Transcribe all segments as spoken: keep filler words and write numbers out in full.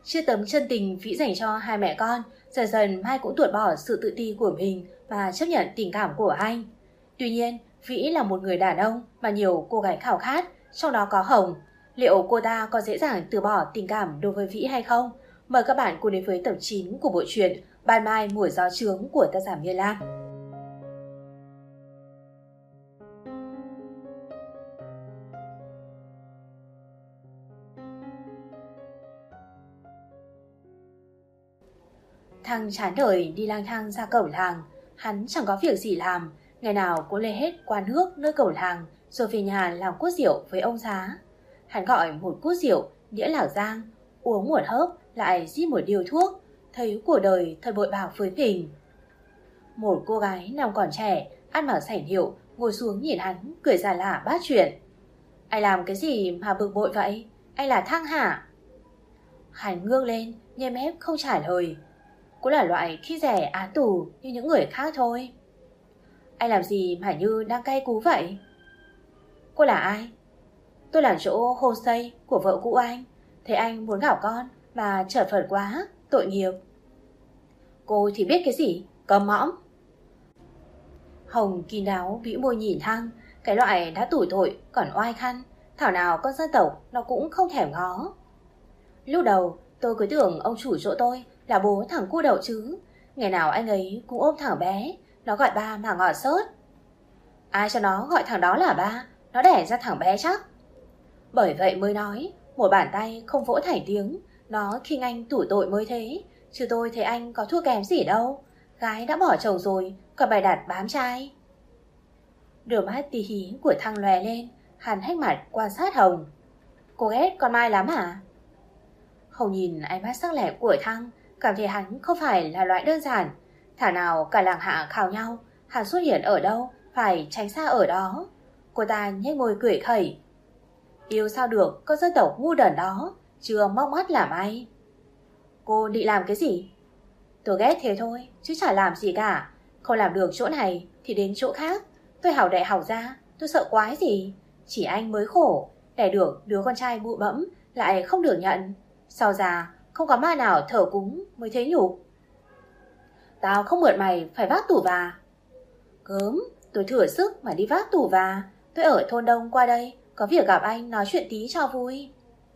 Chia tấm chân tình Vĩ dành cho hai mẹ con, dần dần Mai cũng tuột bỏ sự tự ti của mình và chấp nhận tình cảm của anh. Tuy nhiên, Vĩ là một người đàn ông mà nhiều cô gái khao khát, trong đó có Hồng. Liệu cô ta có dễ dàng từ bỏ tình cảm đối với Vĩ hay không? Mời các bạn cùng đến với tập chín của bộ truyện Ban Mai Mùa Gió Trướng của tác giả Miên Lan. Thằng chán đời đi lang thang ra cổng làng. Hắn chẳng có việc gì làm, ngày nào cũng lên hết quán nước nơi cổng làng, rồi về nhà làm cốt rượu với ông Giá. Hắn gọi một cốt rượu đĩa Lạc Giang, uống một hớp lại rít một điếu thuốc, thấy cuộc đời thật bội bạc với mình. Một cô gái năm còn trẻ, ăn mặc sảnh điệu, ngồi xuống nhìn hắn, cười giả lả bát chuyện. Anh làm cái gì mà bực bội vậy? Anh là Thăng hả? Hắn ngước lên, nhe mép không trả lời. Cũng là loại khi rẻ án tù như những người khác thôi. Anh làm gì mà như đang cay cú vậy? Cô là ai? Tôi làm chỗ homestay của vợ cũ anh. Thấy anh muốn gặp con mà chật vật quá, tội nghiệp. Cô thì biết cái gì? Câm mõm. Hồng kín đáo bĩu môi nhìn Thăng, cái loại đã tủi tội còn oai khăn, thảo nào con dân tộc nó cũng không thèm ngó. Lúc đầu tôi cứ tưởng ông chủ chỗ tôi là bố thằng cu đậu chứ. Ngày nào anh ấy cũng ôm thằng bé, nó gọi ba mà ngọt xớt. Ai cho nó gọi thằng đó là ba, nó đẻ ra thằng bé chắc. Bởi vậy mới nói, một bàn tay không vỗ thành tiếng, nó khinh anh tủi tội mới thế. Chứ tôi thấy anh có thua kém gì đâu. Gái đã bỏ chồng rồi, còn bày đặt bám trai. Đôi mắt tí hí của Thăng lòe lên, hắn hách mặt quan sát Hồng. Cô ghét con Mai lắm hả? Hồng nhìn ánh mắt sắc lẻ của Thăng, cảm thấy hắn không phải là loại đơn giản. Thảo nào cả làng hạ khảo nhau, hắn xuất hiện ở đâu phải tránh xa ở đó. Cô ta nhếch môi cười khẩy. Yêu sao được con dân tộc ngu đần đó, chưa móc mắt làm ai. Cô định làm cái gì? Tôi ghét thế thôi, chứ chả làm gì cả. Không làm được chỗ này thì đến chỗ khác. Tôi học đại học ra, tôi sợ quái gì. Chỉ anh mới khổ, đẻ được đứa con trai bụ bẫm lại không được nhận. Sau già không có ma nào thờ cúng mới thế nhục. Tao không mượn mày phải vác tủ và. Gớm, tôi thừa sức mà đi vác tủ và. Tôi ở thôn Đông qua đây, có việc gặp anh nói chuyện tí cho vui.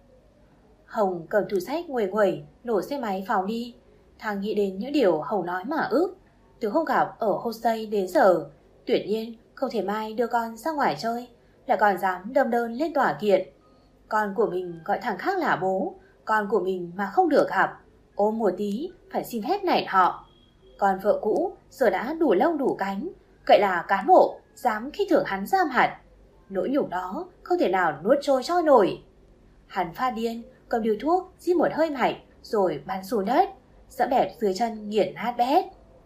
Hồng cầm tủ sách nguầy nguẩy, nổ xe máy phóng đi. Thằng nghĩ đến những điều Hồng nói mà ức. Từ không gặp ở homestay đến giờ, tuyệt nhiên không thể Mai đưa con ra ngoài chơi, lại còn dám đâm đơn lên tòa kiện. Con của mình gọi thằng khác là bố, con của mình mà không được gặp, ôm một tí phải xin phép này họ. Còn vợ cũ giờ đã đủ lông đủ cánh, cậy là cán bộ dám khinh thường hắn giam hạt. Nỗi nhục đó không thể nào nuốt trôi cho nổi. Hắn pha điên, cầm điếu thuốc rít một hơi mạnh rồi bắn xuống đất, dẫm đạp dưới chân nghiền nát bét.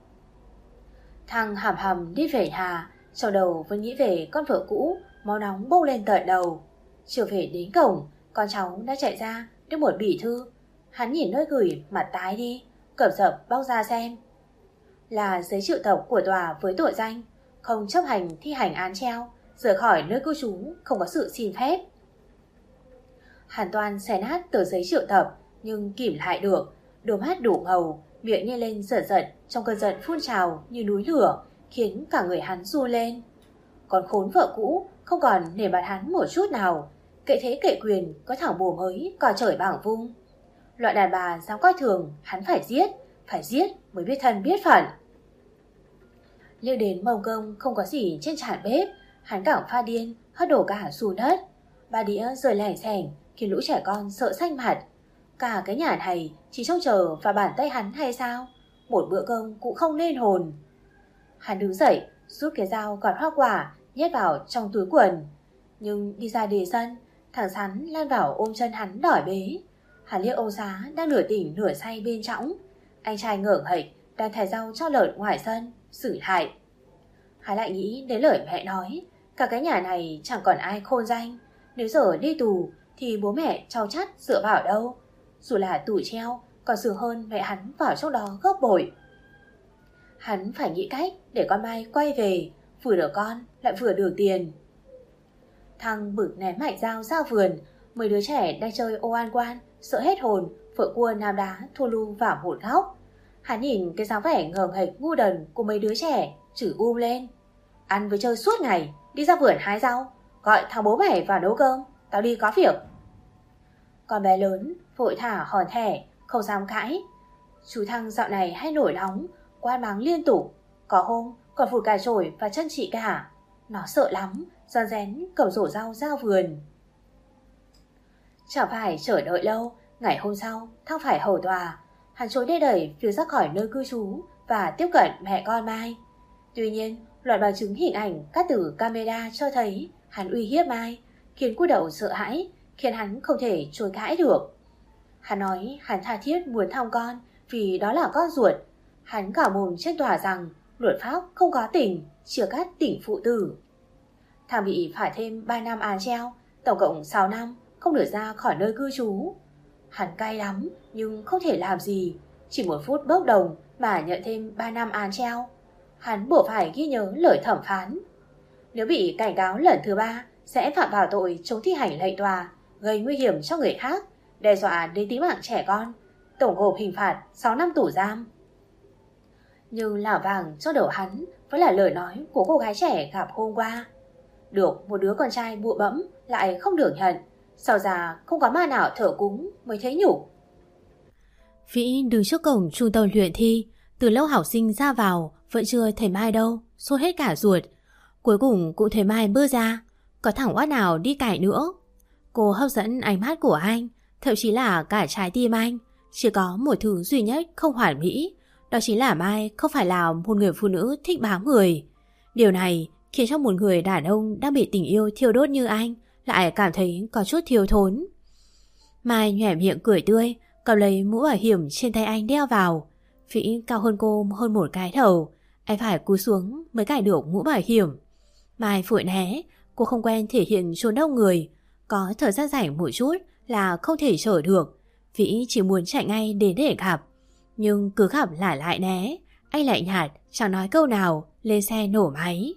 Thằng hầm hầm đi về nhà, trong đầu vẫn nghĩ về con vợ cũ, máu nóng bốc lên tận đầu. Chiều về đến cổng, con cháu đã chạy ra đưa một bỉ thư. Hắn nhìn nơi gửi mặt tái đi, cẩm dập bóc ra xem. Là giấy triệu tập của tòa với tội danh không chấp hành thi hành án treo, rời khỏi nơi cư trú không có sự xin phép. Hàn Toan xé nát tờ giấy triệu tập nhưng kìm lại được, đôi mắt đủ ngầu, miệng nhếch lên giật giật trong cơn giận phun trào như núi lửa, khiến cả người hắn run lên. Còn khốn vợ cũ không còn nể mặt hắn một chút nào, kệ thế kệ quyền có thảo bùa mới cò trời bảng vung. Loại đàn bà dám coi thường hắn phải giết, phải giết mới biết thân biết phận. Liệu đến mông cơm không có gì trên chản bếp, hắn càng pha điên, hất đổ cả xuống đất. Ba đĩa rơi lẻng xẻng khiến lũ trẻ con sợ xanh mặt. Cả cái nhà này chỉ trông chờ vào bàn tay hắn hay sao? Một bữa cơm cũng không nên hồn. Hắn đứng dậy, rút cái dao gọt hoa quả nhét vào trong túi quần. Nhưng đi ra đề sân, thằng Sắn lan vào ôm chân hắn đòi bế. Hắn liếc ông Giá đang nửa tỉnh nửa say bên trõng. Anh trai ngỡ ngạch đang thải rau cho lợn ngoài sân, xử hại. Hắn lại nghĩ đến lời mẹ nói, cả cái nhà này chẳng còn ai khôn danh. Nếu giờ đi tù thì bố mẹ cháu chắt dựa vào đâu. Dù là tù treo còn sướng hơn mẹ hắn vào trong đó gấp bội. Hắn phải nghĩ cách để con Mai quay về, vừa được con lại vừa được tiền. Thằng bực ném mạnh dao ra vườn, mấy đứa trẻ đang chơi ô an quan sợ hết hồn vợ cua nam đá thua lu vào một góc. Hắn nhìn cái dáng vẻ ngờ nghệch ngu đần của mấy đứa trẻ, chửi um lên. Ăn với chơi suốt ngày, đi ra vườn hái rau, gọi thằng bố mày vào nấu cơm, tao đi có việc. Con bé lớn vội thả hòn thẻ, không dám cãi. Chú Thăng dạo này hay nổi nóng, quát mắng liên tục, có hôm còn phụt cả chổi và chân chị cả. Nó sợ lắm, rón rén cầm rổ rau ra vườn. Chẳng phải chờ đợi lâu, ngày hôm sau Thăng phải hầu tòa. Hắn trốn đê đẩy phía ra khỏi nơi cư trú và tiếp cận mẹ con Mai. Tuy nhiên, loạt bằng chứng hình ảnh cắt từ camera cho thấy hắn uy hiếp Mai, khiến cô Đậu sợ hãi, khiến hắn không thể chối cãi được. Hắn nói hắn tha thiết muốn thăm con vì đó là con ruột. Hắn cả mồm trên tòa rằng luật pháp không có tình, chia cắt tình phụ tử. Thằng bị phải thêm ba năm án treo, tổng cộng sáu năm, không được ra khỏi nơi cư trú. Hắn cay lắm nhưng không thể làm gì, chỉ một phút bốc đồng mà nhận thêm ba năm án treo. Hắn buộc phải ghi nhớ lời thẩm phán. Nếu bị cảnh cáo lần thứ ba sẽ phạm vào tội chống thi hành lệnh tòa, gây nguy hiểm cho người khác, đe dọa đến tính mạng trẻ con, tổng hợp hình phạt sáu năm tù giam. Nhưng lảo vàng cho đầu hắn vẫn là lời nói của cô gái trẻ gặp hôm qua. Được một đứa con trai bụa bẫm lại không được nhận, sau già không có ma nào thở cúng mới thấy nhục. Vĩ đứng trước cổng trung tâm luyện thi, từ lâu học sinh ra vào vẫn chưa thấy Mai đâu, sốt hết cả ruột. Cuối cùng cũng thấy Mai bước ra, có thằng oát nào đi cãi nữa. Cô hấp dẫn ánh mắt của anh, thậm chí là cả trái tim anh. Chỉ có một thứ duy nhất không hoàn mỹ, đó chính là Mai không phải là một người phụ nữ thích bám người. Điều này khiến cho một người đàn ông đang bị tình yêu thiêu đốt như anh lại cảm thấy có chút thiếu thốn. Mai nhoẻn miệng cười tươi, cầm lấy mũ bảo hiểm trên tay anh đeo vào. Vĩ cao hơn cô hơn một cái đầu, anh phải cúi xuống mới cài được mũ bảo hiểm. Mai vội né, cô không quen thể hiện trốn đông người, có thời gian rảnh một chút là không thể chở được. Vĩ chỉ muốn chạy ngay đến để gặp, nhưng cứ gặp lại lại né. Anh lại nhạt, chẳng nói câu nào, lên xe nổ máy.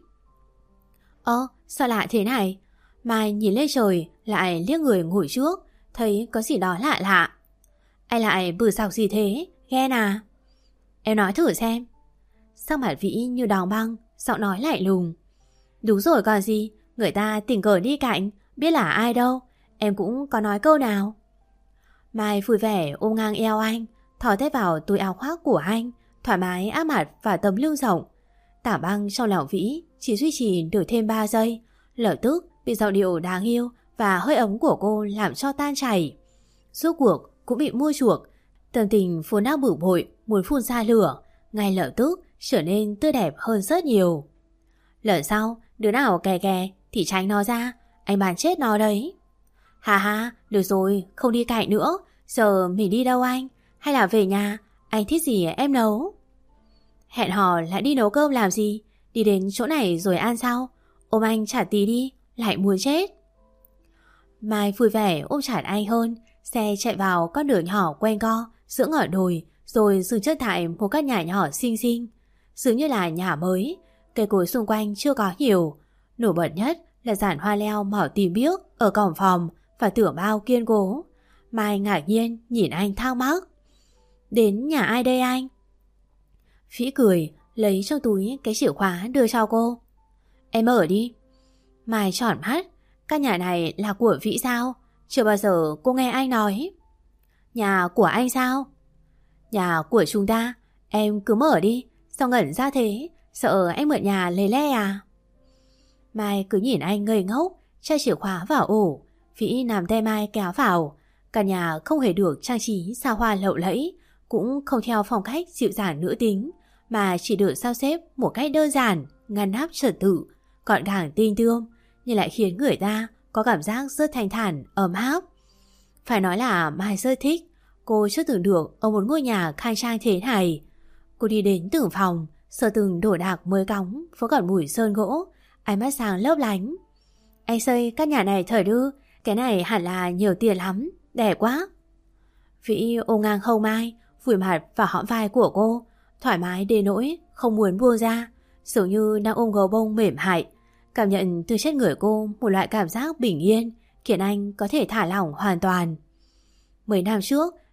Ơ, sao lạ thế này? Mai nhìn lên trời, lại liếc người ngồi trước, thấy có gì đó lạ lạ. Anh lại bử sọc gì thế, ghen à? Em nói thử xem. Sắc mặt Vĩ như đóng băng, giọng nói lạnh lùng. Đúng rồi còn gì, người ta tình cờ đi cạnh, biết là ai đâu, em cũng có nói câu nào. Mai vui vẻ ôm ngang eo anh, thò tay vào túi áo khoác của anh, thoải mái áp mặt vào tấm lưng rộng. Tảng băng trong lòng Vĩ chỉ duy trì được thêm ba giây, lập tức bị giọng điệu đáng yêu và hơi ấm của cô làm cho tan chảy. Rốt cuộc cũng bị mua chuộc, tâm tình vốn đang bực bội muốn phun ra lửa, ngay lập tức trở nên tươi đẹp hơn rất nhiều. Lần sau đứa nào kè kè thì tránh nó ra, anh bán chết nó đấy. Hà hà, được rồi, không đi cạnh nữa. Giờ mình đi đâu anh? Hay là về nhà, anh thích gì em nấu? Hẹn hò lại đi nấu cơm làm gì? Đi đến chỗ này rồi ăn sau. Ôm anh chặt tí đi, lại muốn chết. Mai vui vẻ ôm chặt anh hơn. Xe chạy vào con đường nhỏ quanh co giữa ngõ đồi, rồi dừng chân tại một căn nhà nhỏ xinh xinh, dường như là nhà mới. Cây cối xung quanh chưa có nhiều, nổi bật nhất là giàn hoa leo màu tím biếc ở cổng phòng và tường bao kiên cố. Mai ngạc nhiên nhìn anh thắc mắc. Đến nhà ai đây anh? Vĩ cười, lấy trong túi cái chìa khóa đưa cho cô. Em mở đi. Mai tròn mắt, căn nhà này là của Vĩ sao? Chưa bao giờ cô nghe anh nói. Nhà của anh sao? Nhà của chúng ta, em cứ mở đi, sao ngẩn ra thế? Sợ anh mượn nhà lấy le à? Mai cứ nhìn anh ngây ngốc, tra chìa khóa vào ổ. Vĩ nằm tay Mai kéo vào. Căn nhà không hề được trang trí xa hoa lộng lẫy, cũng không theo phong cách dịu dàng nữ tính, mà chỉ được sao xếp một cách đơn giản, ngăn nắp trật tự, gọn gàng tinh tươm, nhưng lại khiến người ta có cảm giác rất thanh thản, ấm áp. Phải nói là Mai rất thích. Cô chưa từng được ở một ngôi nhà khang trang thế này. Cô đi đến từng phòng, sờ từng đồ đạc mới cóng, vẫn còn mùi sơn gỗ, ánh mắt sáng lấp lánh. Anh xây căn nhà này thời đưa, cái này hẳn là nhiều tiền lắm, đẹp quá. Vĩ ôm ngang hông Mai, vùi mặt vào hõm vai của cô, thoải mái đến nỗi không muốn buông ra, dường như đang ôm gấu bông mềm mại. Cảm nhận từ trên người cô một loại cảm giác bình yên, khiến anh có thể thả lỏng hoàn toàn. Mấy năm trước,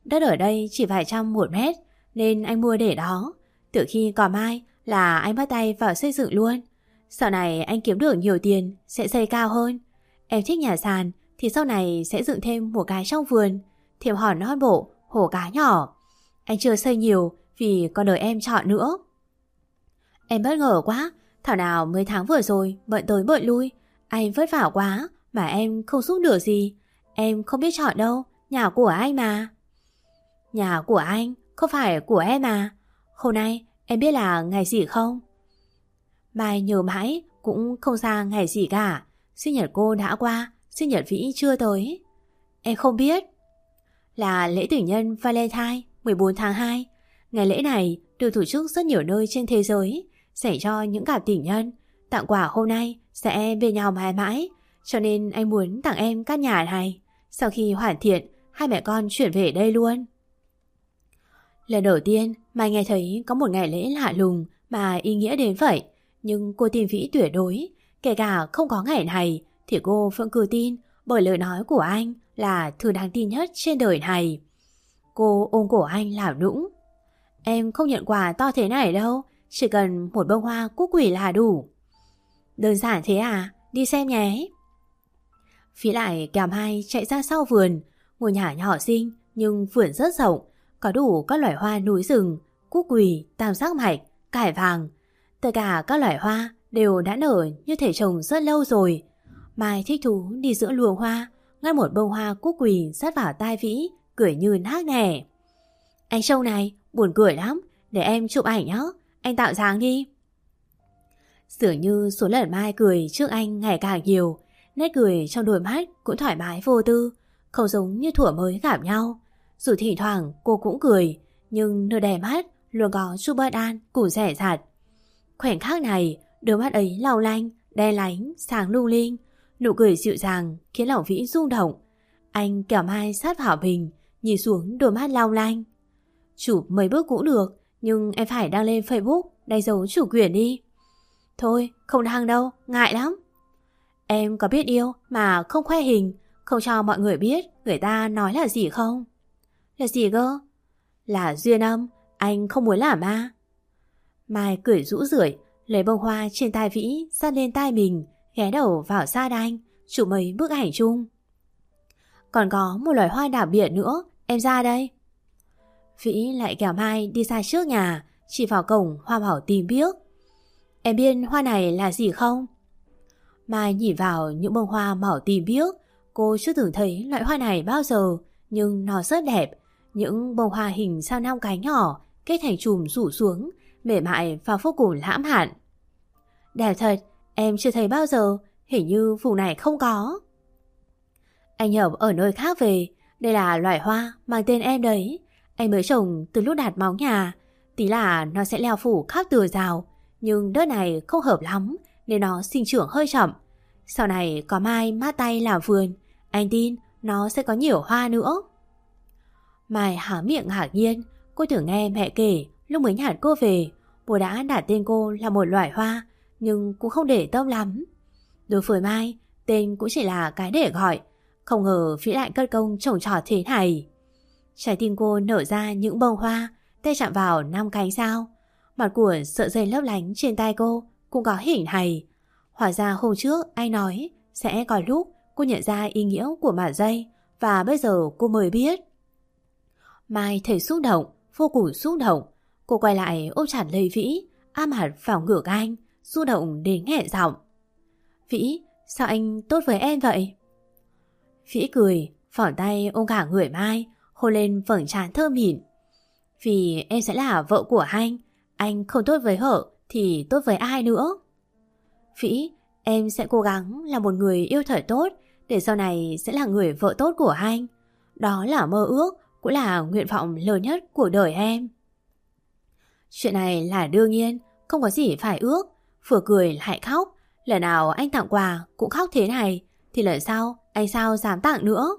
Đất ở đây chỉ vài trăm một mét nên anh mua để đó. Từ khi có Mai là anh bắt tay vào xây dựng luôn. Sau này anh kiếm được nhiều tiền sẽ xây cao hơn. Em thích nhà sàn thì sau này sẽ dựng thêm một cái trong vườn, thêm hòn non bộ, hồ cá nhỏ. Anh chưa xây nhiều vì còn đợi em chọn nữa. Em bất ngờ quá, thảo nào mấy tháng vừa rồi bận tới bận lui, anh vất vả quá mà em không giúp được gì. Em không biết chọn đâu, nhà của anh mà. Nhà của anh, không phải của em à? Hôm nay em biết là ngày gì không? Mai nhớ mãi cũng không ra ngày gì cả. Sinh nhật cô đã qua, sinh nhật Vĩ chưa tới. Em không biết. Là lễ tình nhân Valentine mười bốn tháng hai. Ngày lễ này được tổ chức rất nhiều nơi trên thế giới, dành cho những cặp tình nhân. Tặng quà hôm nay sẽ bên nhau mãi mãi, cho nên anh muốn tặng em căn nhà này. Sau khi hoàn thiện, hai mẹ con chuyển về đây luôn. Lần đầu tiên Mai nghe thấy có một ngày lễ lạ lùng mà ý nghĩa đến vậy. Nhưng cô tin Vĩ tuyệt đối. Kể cả không có ngày này thì cô vẫn cứ tin, bởi lời nói của anh là thứ đáng tin nhất trên đời này. Cô ôm cổ anh làm nũng. Em không nhận quà to thế này đâu, chỉ cần một bông hoa cúc quỷ là đủ. Đơn giản thế à? Đi xem nhé. Vĩ lại kéo Mai chạy ra sau vườn. Ngôi nhà nhỏ xinh nhưng vườn rất rộng, có đủ các loại hoa núi rừng, cúc quỳ, tam giác mạch, cải vàng. Tất cả các loại hoa đều đã nở như thể trồng rất lâu rồi. Mai thích thú đi giữa luồng hoa, ngắt một bông hoa cúc quỳ sát vào tai Vĩ, cười như nác nẻ. Anh trông này, buồn cười lắm, để em chụp ảnh nhé, anh tạo dáng đi. Dường như số lần Mai cười trước anh ngày càng nhiều, nét cười trong đôi mắt cũng thoải mái vô tư, không giống như thuở mới gặp nhau. Dù thỉnh thoảng cô cũng cười, nhưng nơi đè mắt luôn có chút bất an cùng rẻ rạt. Khoảnh khắc này, đôi mắt ấy lau lanh, đen lánh, sáng lung linh, nụ cười dịu dàng khiến lòng Vĩ rung động. Anh kéo Mai sát vào mình, nhìn xuống đôi mắt lau lanh. Chụp mấy bước cũng được, nhưng em phải đăng lên Facebook đánh dấu chủ quyền đi. Thôi, không đăng đâu, ngại lắm. Em có biết yêu mà không khoe hình, không cho mọi người biết người ta nói là gì không? Là gì cơ? Là duyên âm, anh không muốn làm ma. Mai cười rũ rượi, lấy bông hoa trên tai Vĩ dắt lên tai mình, ghé đầu vào sát anh, chụp mấy bức ảnh chung. Còn có một loài hoa đặc biệt nữa, em ra đây. Vĩ lại kéo Mai đi ra trước nhà, chỉ vào cổng hoa bảo tìm biếc. Em biết hoa này là gì không? Mai nhìn vào những bông hoa màu tím biếc. Cô chưa từng thấy loại hoa này bao giờ, nhưng nó rất đẹp. Những bông hoa hình sao năm cánh nhỏ kết thành chùm rủ xuống, mềm mại và vô cùng lãng mạn. Đẹp thật, em chưa thấy bao giờ, hình như vùng này không có. Anh nhập ở nơi khác về, đây là loại hoa mang tên em đấy. Anh mới trồng từ lúc đặt móng nhà, tí là nó sẽ leo phủ khắp tường rào, nhưng đất này không hợp lắm nên nó sinh trưởng hơi chậm. Sau này có Mai mát tay làm vườn, anh tin nó sẽ có nhiều hoa nữa. Mai há miệng ngạc nhiên, cô tưởng nghe mẹ kể lúc mới nhặt cô về, bố đã đặt tên cô là một loại hoa, nhưng cũng không để tâm lắm. Đối với Mai, tên cũng chỉ là cái để gọi, không ngờ Vĩ lại cất công trồng trọt thế này. Trái tim cô nở ra những bông hoa, tay chạm vào năm cánh sao. Mặt của sợi dây lấp lánh trên tay cô cũng có hình này. Hóa ra hôm trước anh nói sẽ có lúc cô nhận ra ý nghĩa của mặt dây, và bây giờ cô mới biết. Mai thấy xúc động, vô cùng xúc động. Cô quay lại ôm chặt lấy Vĩ, áp mặt vào ngực anh, xúc động đến nghẹn giọng. Vĩ, sao anh tốt với em vậy? Vĩ cười, phỏng tay ôm cả người Mai, hôn lên vầng trán thơm mịn. Vì em sẽ là vợ của anh, anh không tốt với vợ thì tốt với ai nữa? Vĩ, em sẽ cố gắng là một người yêu thật tốt, để sau này sẽ là người vợ tốt của anh. Đó là mơ ước, cũng là nguyện vọng lớn nhất của đời em. Chuyện này là đương nhiên, không có gì phải ước. Vừa cười lại khóc. Lần nào anh tặng quà cũng khóc thế này, thì lần sau anh sao dám tặng nữa.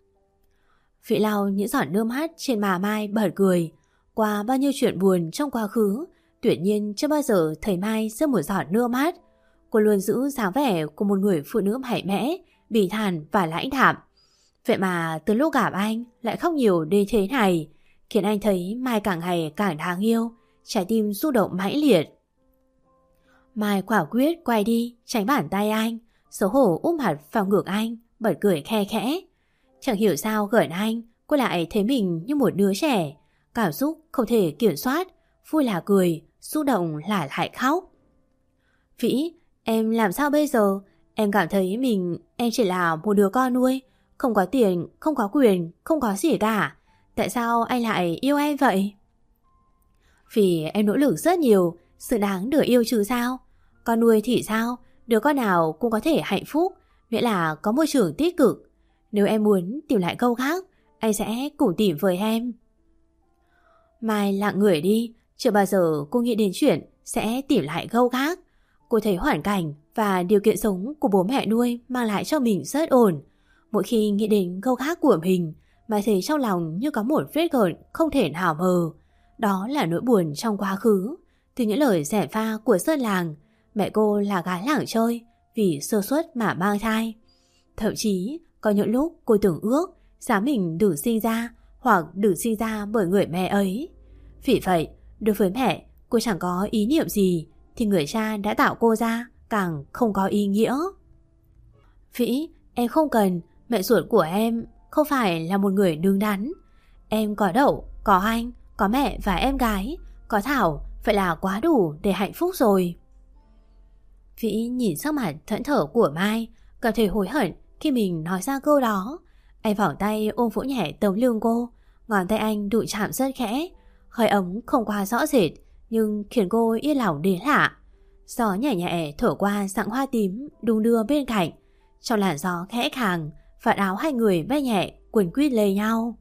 Vĩ lau những giọt nước mắt trên má Mai bật cười. Qua bao nhiêu chuyện buồn trong quá khứ, tuyệt nhiên chưa bao giờ thấy Mai rơi một giọt nước mắt. Cô luôn giữ dáng vẻ của một người phụ nữ mạnh mẽ, bỉ thản và lãnh đạm. Vậy mà từ lúc gặp anh lại khóc nhiều đến thế này, khiến anh thấy Mai càng ngày càng đáng yêu, trái tim xúc động mãnh liệt. Mai quả quyết quay đi tránh bàn tay anh, xấu hổ úp mặt vào ngực anh, bật cười khe khẽ. Chẳng hiểu sao gần anh, cô lại thấy mình như một đứa trẻ, cảm xúc không thể kiểm soát, vui là cười, xúc động là lại khóc. Vĩ, em làm sao bây giờ? Em cảm thấy mình, em chỉ là một đứa con nuôi, không có tiền, không có quyền, không có gì cả. Tại sao anh lại yêu em vậy? Vì em nỗ lực rất nhiều, sự đáng được yêu chứ sao? Con nuôi thì sao? Đứa con nào cũng có thể hạnh phúc, miễn là có môi trường tích cực. Nếu em muốn tìm lại câu khác, anh sẽ cùng tìm với em. Mai lặng người đi, chưa bao giờ cô nghĩ đến chuyện sẽ tìm lại câu khác. Cô thấy hoàn cảnh và điều kiện sống của bố mẹ nuôi mang lại cho mình rất ổn. Mỗi khi nghĩ đến câu khác của mình, Mai thấy trong lòng như có một vết gợn không thể nào mờ. Đó là nỗi buồn trong quá khứ. Từ những lời gièm pha của dân làng, mẹ cô là gái làng chơi, vì sơ suất mà mang thai. Thậm chí có những lúc cô tưởng ước giá mình được sinh ra hoặc được sinh ra bởi người mẹ ấy. Vì vậy, đối với mẹ, cô chẳng có ý niệm gì, thì người cha đã tạo cô ra càng không có ý nghĩa. Vĩ, em không cần, mẹ ruột của em không phải là một người đứng đắn. Em có Đậu, có anh, có mẹ và em gái, có Thảo, vậy là quá đủ để hạnh phúc rồi. Vĩ nhìn sắc mặt thẫn thờ của Mai, cảm thấy hối hận khi mình nói ra câu đó. Anh vòng tay ôm vỗ nhẹ tấm lưng cô, ngón tay anh đụng chạm rất khẽ, hơi ấm không quá rõ rệt nhưng khiến cô yên lòng đến lạ. Gió nhẹ nhẹ thổi qua dặng hoa tím đung đưa bên cạnh, trong làn gió khẽ khàng, vạt áo hai người bay nhẹ quấn quýt lấy nhau.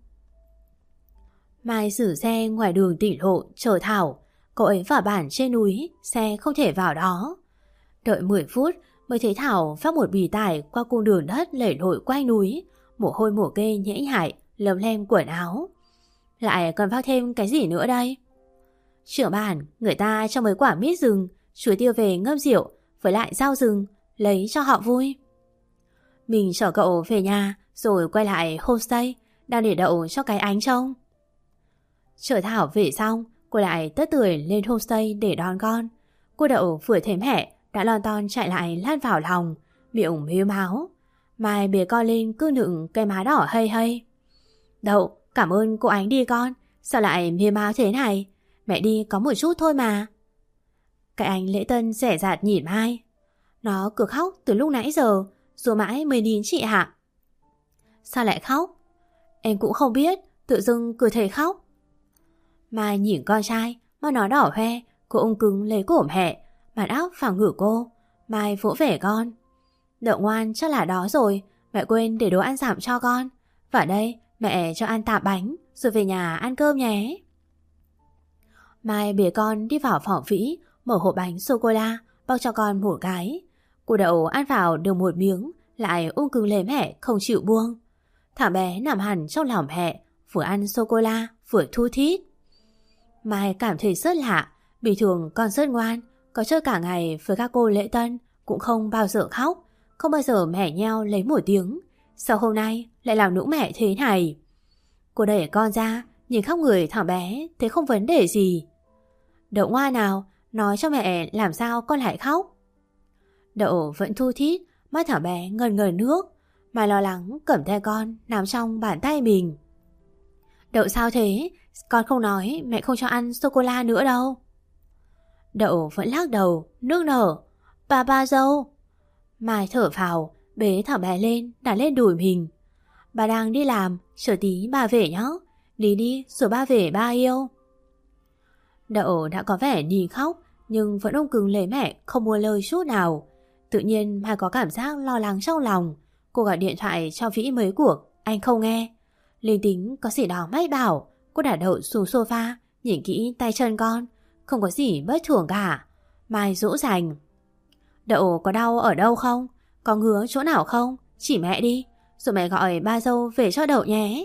Mai xử xe ngoài đường tỉnh lộ chờ Thảo. Cậu ấy vào bản trên núi, xe không thể vào đó. Đợi mười phút mới thấy Thảo vác một bì tải qua cung đường đất lầy lội quanh núi, mồ hôi mồ kê nhễ nhại lấm lem quần áo. Lại còn vác thêm cái gì nữa đây? Trưởng bản, người ta cho mấy quả mít rừng, chuối tiêu về ngâm rượu với lại rau rừng, lấy cho họ vui. Mình chở cậu về nhà rồi quay lại homestay đang để đậu cho cái ánh trông. Chở Thảo về xong, cô lại tất tưởi lên homestay để đón con. Cô Đậu vừa thấy mẹ đã lon ton chạy lại lăn vào lòng, miệng mếu máo. Mai bế con lên cứ nựng cái má đỏ hây hây. Đậu, cảm ơn cô Ánh đi con, sao lại mếu máo thế này? Mẹ đi có một chút thôi mà. Cái anh lễ tân rẻ rạt nhìn Mai. Nó cứ khóc từ lúc nãy giờ, rồi mãi mới nín chị hạ. Sao lại khóc? Em cũng không biết, tự dưng cứ thấy khóc. Mai nhìn con trai, mà nó đỏ hoe, cô ôm cứng lấy cổ mẹ, mặt áp vào ngửa cô. Mai vỗ về con. Đậu ngoan, chắc là đó rồi, mẹ quên để đồ ăn giảm cho con. Vào đây, mẹ cho ăn tạm bánh, rồi về nhà ăn cơm nhé. Mai bế con đi vào phòng Vĩ, mở hộp bánh sô-cô-la, bóc cho con một cái. Cô Đậu ăn vào được một miếng, lại ôm cứng lấy mẹ không chịu buông. Thảo bé nằm hẳn trong lòng mẹ, vừa ăn sô-cô-la, vừa thu thít. Mai cảm thấy rất lạ, bình thường con rất ngoan, có chơi cả ngày với các cô lễ tân, cũng không bao giờ khóc, không bao giờ mẻ nheo lấy một tiếng. Sao hôm nay lại làm nũng mẹ thế này? Cô đẩy con ra, nhìn khóc người thằng bé, thấy không vấn đề gì. Đậu ngoan nào, nói cho mẹ làm sao con lại khóc. Đậu vẫn thu thít, mắt thằng bé ngần ngần nước. Mai lo lắng cầm tay con nằm trong bàn tay mình. Đậu sao thế? Con không nói mẹ không cho ăn sô-cô-la nữa đâu. Đậu vẫn lắc đầu, nước nở. Ba ba dâu. Mai thở phào, bế thằng bé lên, đặt lên đùi mình. Bà đang đi làm, chờ tí bà về nhé. Đi đi rồi ba về ba yêu. Đậu đã có vẻ đi khóc, nhưng vẫn ôm cứng lấy mẹ, không mua lời chút nào. Tự nhiên Mai có cảm giác lo lắng trong lòng. Cô gọi điện thoại cho Vĩ mấy cuộc, anh không nghe. Linh tính có gì đó mách bảo. Cô đặt Đậu xuống sofa, nhìn kỹ tay chân con, không có gì bất thường cả. Mai dỗ dành. Đậu có đau ở đâu không? Có ngứa chỗ nào không? Chỉ mẹ đi, rồi mẹ gọi ba dâu về cho Đậu nhé.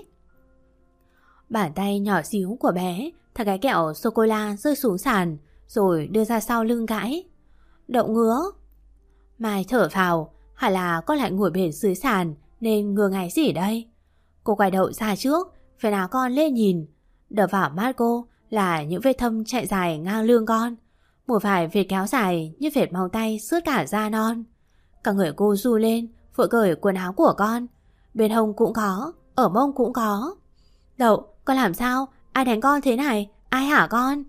Bàn tay nhỏ xíu của bé thả cái kẹo sô-cô-la rơi xuống sàn, rồi đưa ra sau lưng gãi. Đậu ngứa. Mai thở phào, hẳn là con lại ngồi bệt dưới sàn nên ngứa ngáy gì đây. Cô quay đầu ra trước, phen áo con lên nhìn. Đập vào mắt cô là những vết thâm chạy dài ngang lưng con. Một vài vệt kéo dài như vệt móng tay xước cả da non. Cả người cô ru lên, vội cởi quần áo của con. Bên hông cũng có, ở mông cũng có. Đậu, con làm sao? Ai đánh con thế này? Ai hả con?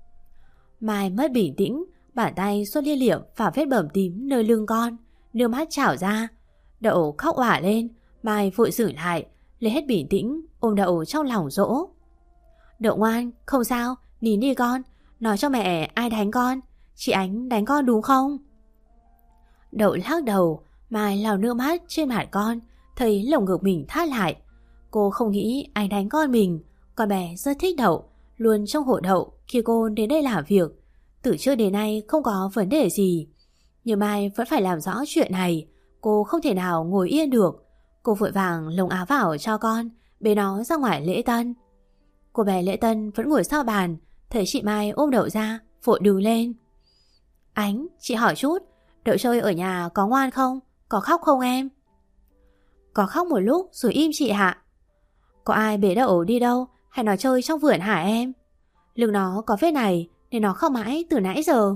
Mai mất bình tĩnh, bàn tay xuất liên liệm vào vết bầm tím nơi lưng con, nước mắt trào ra. Đậu khóc òa lên, Mai vội xử lại, lấy hết bình tĩnh, ôm Đậu trong lòng dỗ. Đậu ngoan, không sao, nín đi con, nói cho mẹ ai đánh con, chị Ánh đánh con đúng không? Đậu lắc đầu, Mai lau nước mắt trên mặt con, thấy lồng ngực mình thắt lại. Cô không nghĩ Ánh đánh con mình, con bé rất thích Đậu, luôn trong hộ Đậu khi cô đến đây làm việc. Từ trước đến nay không có vấn đề gì, nhưng Mai vẫn phải làm rõ chuyện này. Cô không thể nào ngồi yên được. Cô vội vàng lồng áo vào cho con, bế nó ra ngoài lễ tân. Cô bé lễ tân vẫn ngồi sau bàn, thấy chị Mai ôm Đậu ra, vội đứng lên. Ánh, chị hỏi chút, Đậu chơi ở nhà có ngoan không? Có khóc không em? Có khóc một lúc rồi im chị hạ. Có ai bế Đậu đi đâu hay nó chơi trong vườn hả em? Lưng nó có vết này nên nó khóc mãi từ nãy giờ.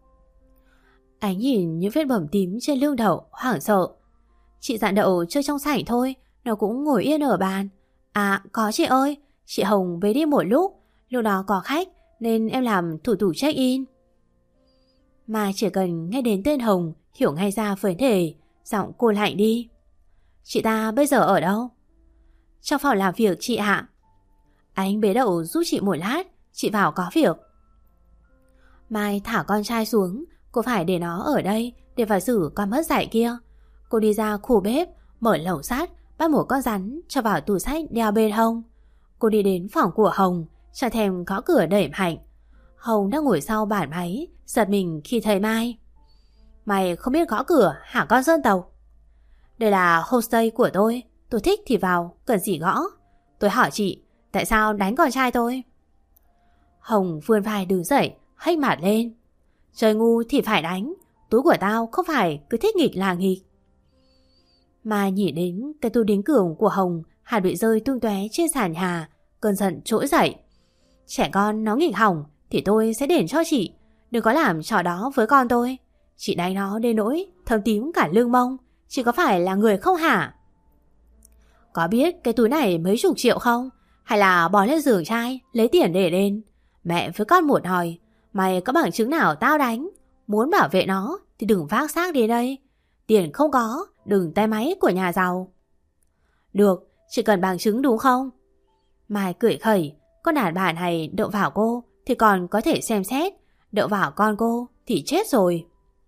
Ánh nhìn những vết bầm tím trên lưng Đậu, hoảng sợ. Chị dặn Đậu chơi trong sảnh thôi, nó cũng ngồi yên ở bàn. À có chị ơi, chị Hồng bế đi một lúc, lúc đó có khách nên em làm thủ tục check in. Mà chỉ cần nghe đến tên Hồng hiểu ngay ra vấn đề, giọng cô lạnh đi. Chị ta bây giờ ở đâu? Trong phòng làm việc chị ạ. Anh bế Đậu giúp chị một lát, chị vào có việc. Mai thả con trai xuống, cô phải để nó ở đây để phải xử con mất dạy kia. Cô đi ra khu bếp, mở lẩu sắt, bắt một con rắn cho vào tủ sách đeo bên hông. Cô đi đến phòng của Hồng, chẳng thèm gõ cửa đẩy mạnh. Hồng đang ngồi sau bàn máy, giật mình khi thấy Mai. Mày không biết gõ cửa hả con sơn tộc? Đây là homestay của tôi, tôi thích thì vào, cần gì gõ. Tôi hỏi chị, tại sao đánh con trai tôi? Hồng vươn vai đứng dậy, hếch mặt lên. Chơi ngu thì phải đánh, túi của tao không phải cứ thích nghịch là nghịch. Mà nhìn đến cái túi đính cường của Hồng hạt bị rơi tung tóe trên sàn nhà, cơn giận trỗi dậy. Trẻ con nó nghịch hỏng thì tôi sẽ đền cho chị, đừng có làm trò đó với con tôi. Chị đánh nó đến nỗi thấm tím cả lưng mông, chị có phải là người không hả? Có biết cái túi này mấy chục triệu không? Hay là bỏ lên giường trai lấy tiền để lên? Mẹ với con một hỏi, mày có bằng chứng nào tao đánh? Muốn bảo vệ nó thì đừng vác xác đến đây. Tiền không có, đừng tay máy của nhà giàu. Được, chỉ cần bằng chứng đúng không? Mai cười khẩy, con đàn bà này đậu vào cô thì còn có thể xem xét, đậu vào con cô thì chết rồi.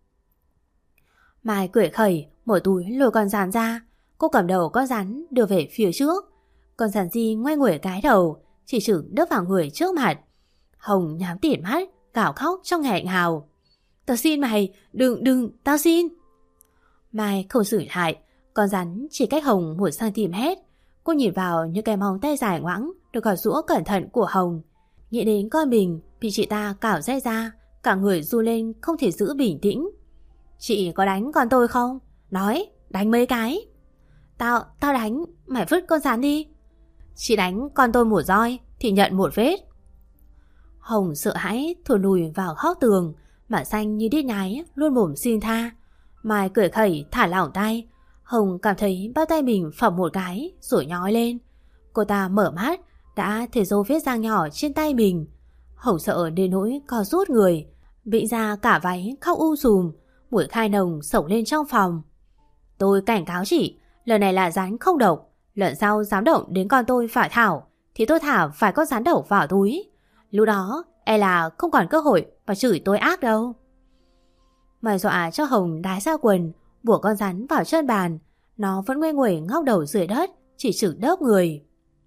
Mai cười khẩy, mở túi lôi con rắn ra. Cô cầm đầu con rắn đưa về phía trước. Con rắn di ngoay nguẩy cái đầu, chỉ chừng đớp vào người trước mặt. Hồng nhắm tịt mắt, gào khóc trong nghẹn ngào. Tao xin mày, đừng đừng, tao xin. Mai không xử lại, con rắn chỉ cách Hồng một xăng-ti-mét. Cô nhìn vào những cái móng tay dài ngoẵng được gọt giũa cẩn thận của Hồng, nghĩ đến con mình bị chị ta cào rách ra, cả người run lên không thể giữ bình tĩnh. Chị có đánh con tôi không? Nói, đánh mấy cái. Tao, tao đánh, mày vứt con rắn đi. Chị đánh con tôi một roi thì nhận một vết. Hồng sợ hãi thụt lùi vào góc tường, mặt xanh như đít nhái, luôn mồm xin tha. Mai cười khẩy thả lỏng tay. Hồng cảm thấy bao tay mình phập một cái rồi nhói lên. Cô ta mở mắt, đã thấy dấu vết răng nhỏ trên tay mình. Hồng sợ đến nỗi co rút người, bị ra cả váy khóc um sùm. Mùi khai nồng sổng lên trong phòng. Tôi cảnh cáo chị, lần này là rắn không độc. Lần sau dám động đến con tôi phải thảo thì tôi thả vài con rắn độc vào túi. Lúc đó e là không còn cơ hội mà chửi tôi ác đâu. Mày dọa cho Hồng đái ra quần, buộc con rắn vào chân bàn. Nó vẫn nguây nguẩy ngóc đầu dưới đất, chỉ chửi đớp người.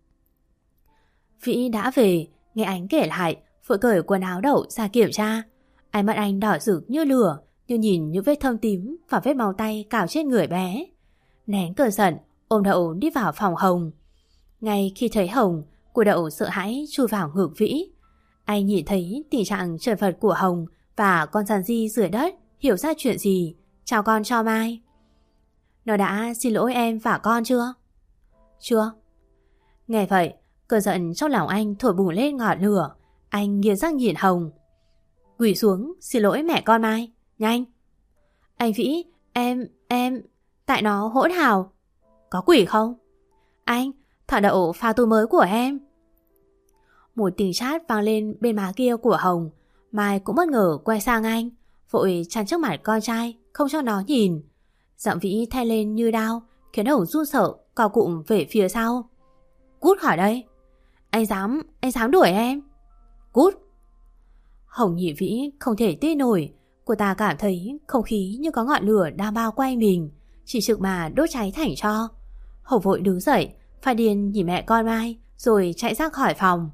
Vĩ đã về, nghe Ánh kể lại, vội cởi quần áo Đậu ra kiểm tra. Ánh mắt anh đỏ rực như lửa, như nhìn những vết thâm tím và vết máu tay cào trên người bé. Nén cơn giận, ôm Đậu đi vào phòng Hồng. Ngay khi thấy Hồng, cô Đậu sợ hãi chui vào ngực Vĩ. Anh nhìn thấy tình trạng chật vật của Hồng và con rắn di dưới đất, hiểu ra chuyện gì. Chào con cho Mai. Nó đã xin lỗi em và con chưa? Chưa. Nghe vậy, cơn giận trong lòng anh thổi bùng lên ngọn lửa. Anh nghiến răng nhìn Hồng. Quỳ xuống, xin lỗi mẹ con Mai, nhanh. Anh Vĩ, em, em, tại nó hỗn hào. Có quỷ không? Anh, thỏ đậu pha tô mới của em. Một tiếng chát vang lên bên má kia của Hồng. Mai cũng bất ngờ quay sang anh, vội chắn trước mặt con trai, không cho nó nhìn. Giọng Vĩ thay lên như đao, khiến Hồng run sợ, co cụm về phía sau. Cút khỏi đây. Anh dám, anh dám đuổi em. Cút. Hồng nhìn Vĩ không thể tin nổi. Cô ta cảm thấy không khí như có ngọn lửa đang bao quanh mình, chỉ trực mà đốt cháy thành tro. Hồng vội đứng dậy, phải điên nhìn mẹ con Mai, rồi chạy ra khỏi phòng.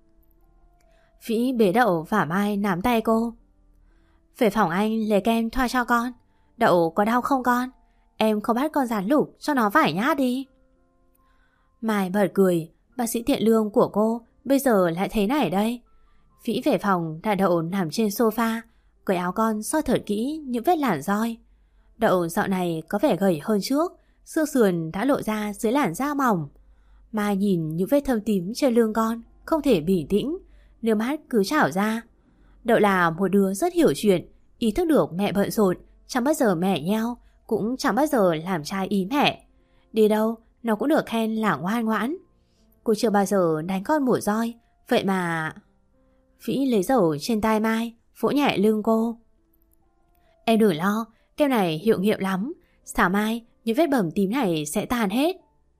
Vĩ bế Đậu và Mai nắm tay cô. Về phòng anh lấy kem thoa cho con. Đậu có đau không con? Em không bắt con rán lục cho nó vải nhát đi. Mai bật cười. Bác sĩ Thiện Lương của cô bây giờ lại thế này đây. Vĩ về phòng đã Đậu nằm trên sofa, cởi áo con soi thật kỹ những vết làn roi. Đậu dạo này có vẻ gầy hơn trước, xương sườn đã lộ ra dưới làn da mỏng. Mai nhìn những vết thâm tím trên lưng con, không thể bình tĩnh, nước mắt cứ trào ra. Đậu là một đứa rất hiểu chuyện, ý thức được mẹ bận rộn, chẳng bao giờ mẻ nheo, cũng chẳng bao giờ làm trái ý mẹ. Đi đâu nó cũng được khen là ngoan ngoãn. Cô chưa bao giờ đánh con một roi, vậy mà... Vĩ lấy dầu trên tay Mai, vỗ nhẹ lưng cô. Em đừng lo, kem này hiệu nghiệm lắm, sáng mai những vết bầm tím này sẽ tan hết.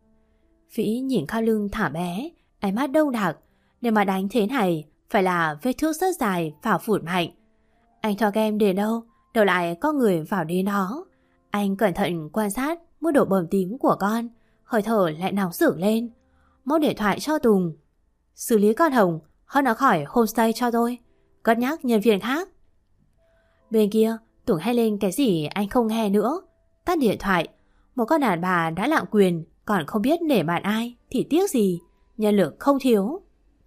Vĩ nhìn khao lưng thả bé, ánh mắt đông đặc. Nếu mà đánh thế này, phải là vết thước rất dài và phụt mạnh. Anh thoa kem đến đâu, đầu lại có người vào đến đó. Anh cẩn thận quan sát mức độ bầm tím của con, hơi thở lại nóng rực lên. Móc điện thoại cho Tùng. Xử lý con Hồng, hất nó khỏi homestay cho tôi, cất nhắc nhân viên khác. Bên kia, Tùng hay lên cái gì anh không nghe nữa. Tắt điện thoại. Một con đàn bà đã lạm quyền, còn không biết nể mặt ai thì tiếc gì. Nhân lực không thiếu.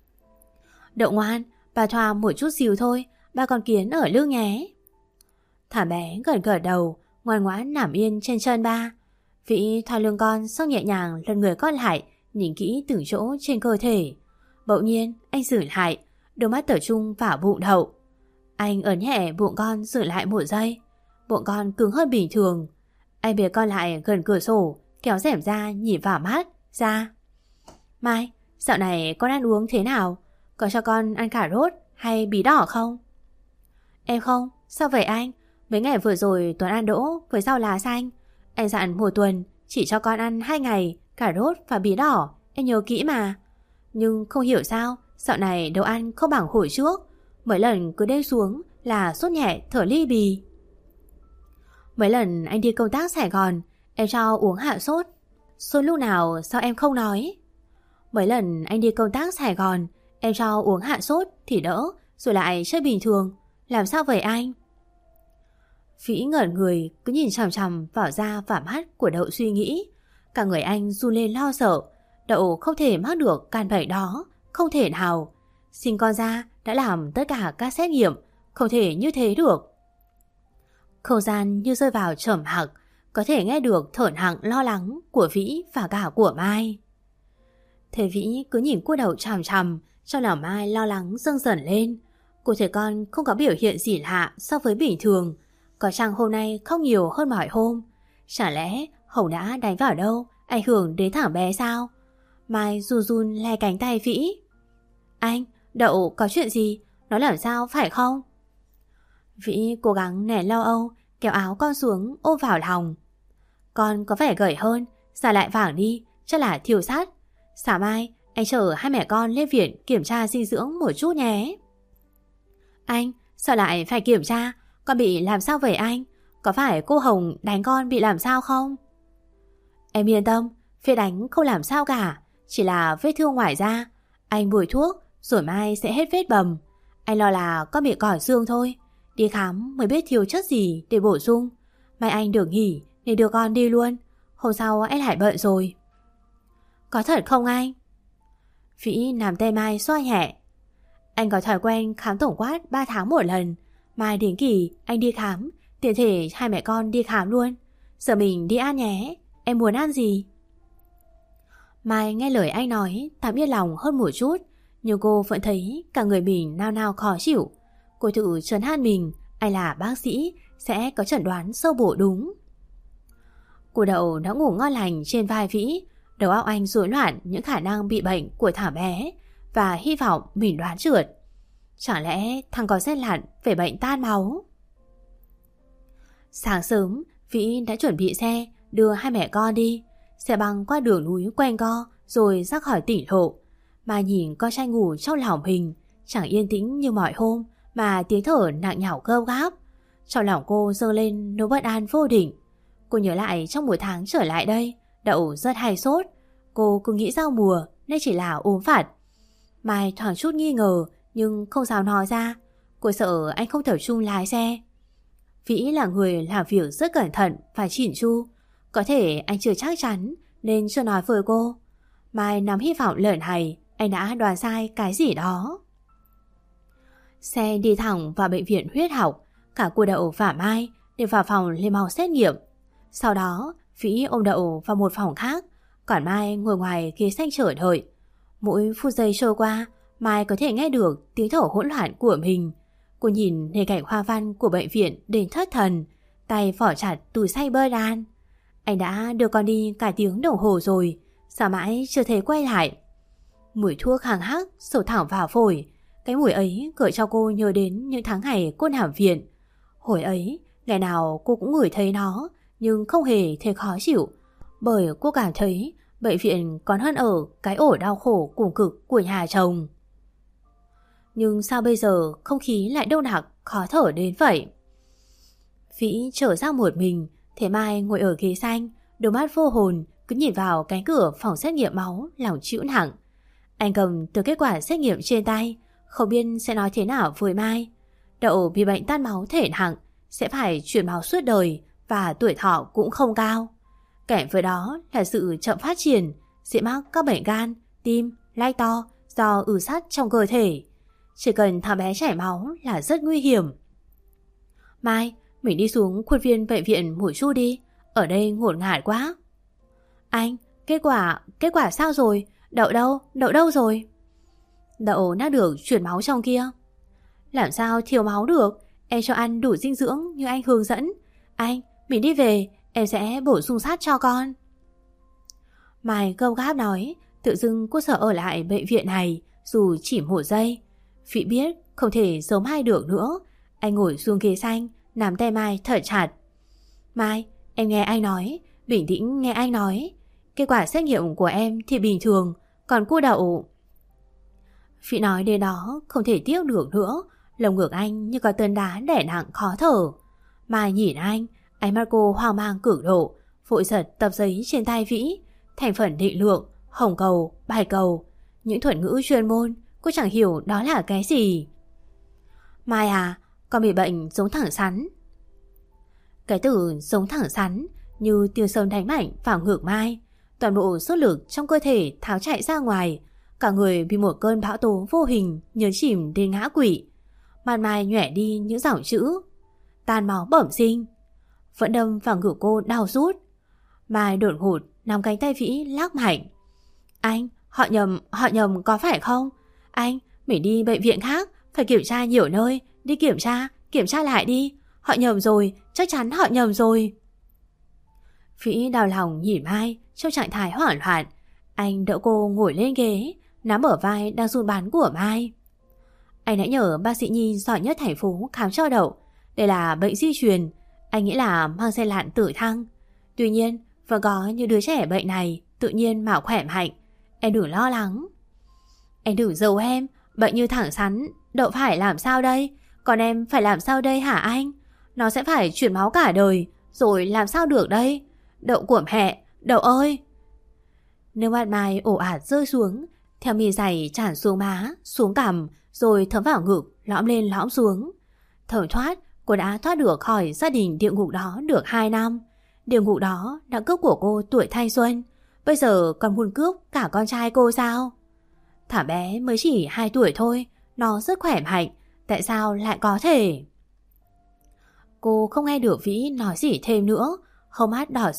Đậu ngoan, bà thoa một chút xíu thôi, ba con kiến ở lưng nhé. Thả bé gật gật đầu, ngoan ngoãn nằm yên trên chân ba. Vĩ thoa lưng con, xong nhẹ nhàng lật người con lại, nhìn kỹ từng chỗ trên cơ thể. Bỗng nhiên anh dừng lại, đôi mắt tập trung vào bụng Đậu. Anh ấn nhẹ bụng con dừng lại một giây. Bụng con cứng hơn bình thường. Anh bế con lại gần cửa sổ, kéo rèm ra nhìn vào mắt ra. Mai, dạo này con ăn uống thế nào? Có cho con ăn cà rốt hay bí đỏ không? Em không, sao vậy anh? Mấy ngày vừa rồi Tuấn ăn đỗ với rau lá xanh. Anh dặn một tuần chỉ cho con ăn hai ngày cà rốt và bí đỏ, em nhớ kỹ mà. Nhưng không hiểu sao dạo này đồ ăn không bằng hồi trước. Mấy lần cứ đêm xuống là sốt nhẹ thở ly bì. Mấy lần anh đi công tác Sài Gòn, em cho uống hạ sốt. Sốt lúc nào sao em không nói? Mấy lần anh đi công tác Sài Gòn, em cho uống hạ sốt thì đỡ, rồi lại chơi bình thường. Làm sao vậy anh? Vĩ ngẩn người, cứ nhìn chằm chằm vào da và mắt của Đậu suy nghĩ. Cả người anh run lên lo sợ. Đậu không thể mắc được căn bệnh đó, không thể nào. Sinh con ra đã làm tất cả các xét nghiệm, không thể như thế được. Không gian như rơi vào trầm mặc, có thể nghe được thở nặng lo lắng của Vĩ và cả của Mai. Thế Vĩ cứ nhìn cô Đậu chằm chằm, trong lòng Mai lo lắng dâng dần lên. Cô thấy con không có biểu hiện gì lạ so với bình thường, có chăng hôm nay khóc nhiều hơn mọi hôm. Chả lẽ Hồng đã đánh vào đâu, ảnh hưởng đến thằng bé sao? Mai run run le cánh tay Vĩ. Anh, Đậu có chuyện gì? Nó làm sao phải không? Vĩ cố gắng nén lo âu, kéo áo con xuống ôm vào lòng. Con có vẻ gầy hơn, xả lại vàng đi, chắc là thiêu sát. Sáng mai anh chở hai mẹ con lên viện kiểm tra dinh dưỡng một chút nhé. Anh, sao lại phải kiểm tra? Con bị làm sao vậy anh? Có phải cô Hồng đánh con bị làm sao không? Em yên tâm, phê đánh không làm sao cả, chỉ là vết thương ngoài da. Anh bôi thuốc, rồi mai sẽ hết vết bầm. Anh lo là con bị còi xương thôi. Đi khám mới biết thiếu chất gì để bổ sung. Mai anh được nghỉ để đưa con đi luôn. Hôm sau anh lại bận rồi. Có thật không anh? Vĩ nắm tay Mai xoa nhẹ. Anh có thói quen khám tổng quát ba tháng một lần. Mai đến kỳ anh đi khám, tiện thể hai mẹ con đi khám luôn. Giờ mình đi ăn nhé. Em muốn ăn gì? Mai nghe lời anh nói tạm yên lòng hơn một chút, nhưng cô vẫn thấy cả người mình nao nao khó chịu. Cô tự trấn an mình, ai là bác sĩ sẽ có chẩn đoán sơ bộ đúng. Cô Đậu đã ngủ ngon lành trên vai Vĩ. Đầu óc anh rối loạn những khả năng bị bệnh của thảo bé và hy vọng mình đoán trượt. Chẳng lẽ thằng có rét lặn về bệnh tan máu? Sáng sớm, Vĩ đã chuẩn bị xe đưa hai mẹ con đi. Xe băng qua đường núi quanh co rồi ra khỏi tỉnh lộ. Mà nhìn con trai ngủ trong lòng mình, chẳng yên tĩnh như mọi hôm mà tiếng thở nặng nhọc gấp gáp. Trong lòng cô dâng lên nỗi bất an vô định. Cô nhớ lại trong một tháng trở lại đây, Đậu rất hay sốt. Cô cứ nghĩ giao mùa nên chỉ là ốm vặt. Mai thoáng chút nghi ngờ nhưng không dám nói ra. Cô sợ anh không tập trung lái xe. Vĩ là người làm việc rất cẩn thận và chỉn chu. Có thể anh chưa chắc chắn nên chưa nói với cô. Mai nắm hy vọng lần này anh đã đoán sai cái gì đó. Xe đi thẳng vào bệnh viện huyết học. Cả cô Đậu và Mai đều vào phòng lấy máu xét nghiệm. Sau đó Vĩ ôm Đậu vào một phòng khác, còn Mai ngồi ngoài ghế xanh chờ đợi. Mỗi phút giây trôi qua, Mai có thể nghe được tiếng thở hỗn loạn của mình. Cô nhìn nền cảnh hoa văn của bệnh viện đến thất thần, tay vỏ chặt túi xay bơ đan. Anh đã đưa con đi cả tiếng đồng hồ rồi, sao mãi chưa thấy quay lại? Mùi thuốc khang hắc sổ thẳng vào phổi. Cái mùi ấy gợi cho cô nhớ đến những tháng ngày cô nằm viện. Hồi ấy, ngày nào cô cũng ngửi thấy nó, nhưng không hề thấy khó chịu, bởi cô cảm thấy bệnh viện còn hơn ở cái ổ đau khổ cùng cực của nhà chồng. Nhưng sao bây giờ không khí lại đông đặc, khó thở đến vậy? Vĩ trở ra một mình, thế Mai ngồi ở ghế xanh, đôi mắt vô hồn cứ nhìn vào cánh cửa phòng xét nghiệm máu, lòng chịu nặng. Anh cầm từ kết quả xét nghiệm trên tay, không biết sẽ nói thế nào với Mai. Đậu bị bệnh tan máu thể nặng, sẽ phải chuyển máu suốt đời và tuổi thọ cũng không cao. Kèm với đó là sự chậm phát triển, dễ mắc các bệnh gan, tim, lai to do ứ sắt trong cơ thể. Chỉ cần thằng bé chảy máu là rất nguy hiểm. Mai, mình đi xuống khuôn viên bệnh viện một chút đi, ở đây ngột ngạt quá. Anh, kết quả, kết quả sao rồi? Đậu đâu, đậu đâu rồi? Đậu đã được chuyển máu trong kia. Làm sao thiếu máu được? Em cho ăn đủ dinh dưỡng như anh hướng dẫn. Anh, mình đi về, em sẽ bổ sung sắt cho con. Mai gấp gáp nói, tự dưng cô sợ ở lại bệnh viện này dù chỉ một giây. Vĩ biết không thể giấu Mai được nữa. Anh ngồi xuống ghế xanh, nắm tay Mai thở chặt. Mai, em nghe anh nói, bình tĩnh nghe anh nói. Kết quả xét nghiệm của em thì bình thường, còn cô Đậu... Vĩ nói đến đó không thể tiếc được nữa. Lồng ngực anh như có tơn đá đè nặng khó thở. Mai nhìn anh, ánh mắt cô hoang mang cực độ, vội giật tập giấy trên tay Vĩ. Thành phần định lượng, hồng cầu, bài cầu, những thuật ngữ chuyên môn cô chẳng hiểu đó là cái gì. Mai à, con bị bệnh giống thẳng sắn. Cái từ giống thẳng sắn như tia sớm đánh mạnh vào ngực Mai. Toàn bộ sức lực trong cơ thể tháo chạy ra ngoài. Cả người bị một cơn bão tố vô hình nhấn chìm đến ngã quỵ. Mặt Mai nhỏe đi những dòng chữ tan máu bẩm sinh. Vẫn đâm vào ngực cô đau rút. Mai đột ngột nắm cánh tay Vĩ lắc mạnh. Anh, họ nhầm, họ nhầm có phải không? Anh, mình đi bệnh viện khác, phải kiểm tra nhiều nơi. Đi kiểm tra, kiểm tra lại đi. Họ nhầm rồi, chắc chắn họ nhầm rồi. Vĩ đau lòng nhìn Mai trong trạng thái hoảng loạn. Anh đỡ cô ngồi lên ghế, nắm ở vai đang run bắn của Mai. Anh đã nhờ bác sĩ nhi giỏi nhất thành phố khám cho Đậu. Đây là bệnh di truyền, anh nghĩ là mang gen lạn tử thăng. Tuy nhiên, vẫn có như đứa trẻ bệnh này tự nhiên mà khỏe mạnh. Em đừng lo lắng. Anh đừng giấu em, bệnh như thẳng sắn, Đậu phải làm sao đây? Còn em phải làm sao đây hả anh? Nó sẽ phải chuyển máu cả đời, rồi làm sao được đây? Đậu của mẹ, Đậu ơi! Nước mắt Mai ồ ạt rơi xuống, theo mi dày tràn xuống má, xuống cằm, rồi thấm vào ngực, lõm lên lõm xuống. Thở thoát, cô đã thoát được khỏi gia đình địa ngục đó được hai năm. Địa ngục đó đã cướp của cô tuổi thanh xuân, bây giờ còn muốn cướp cả con trai cô sao? Thả bé mới chỉ hai tuổi thôi, nó rất khỏe mạnh, tại sao lại có thể? Cô không nghe được Vĩ nói gì thêm nữa, hốc mắt đỏ rực,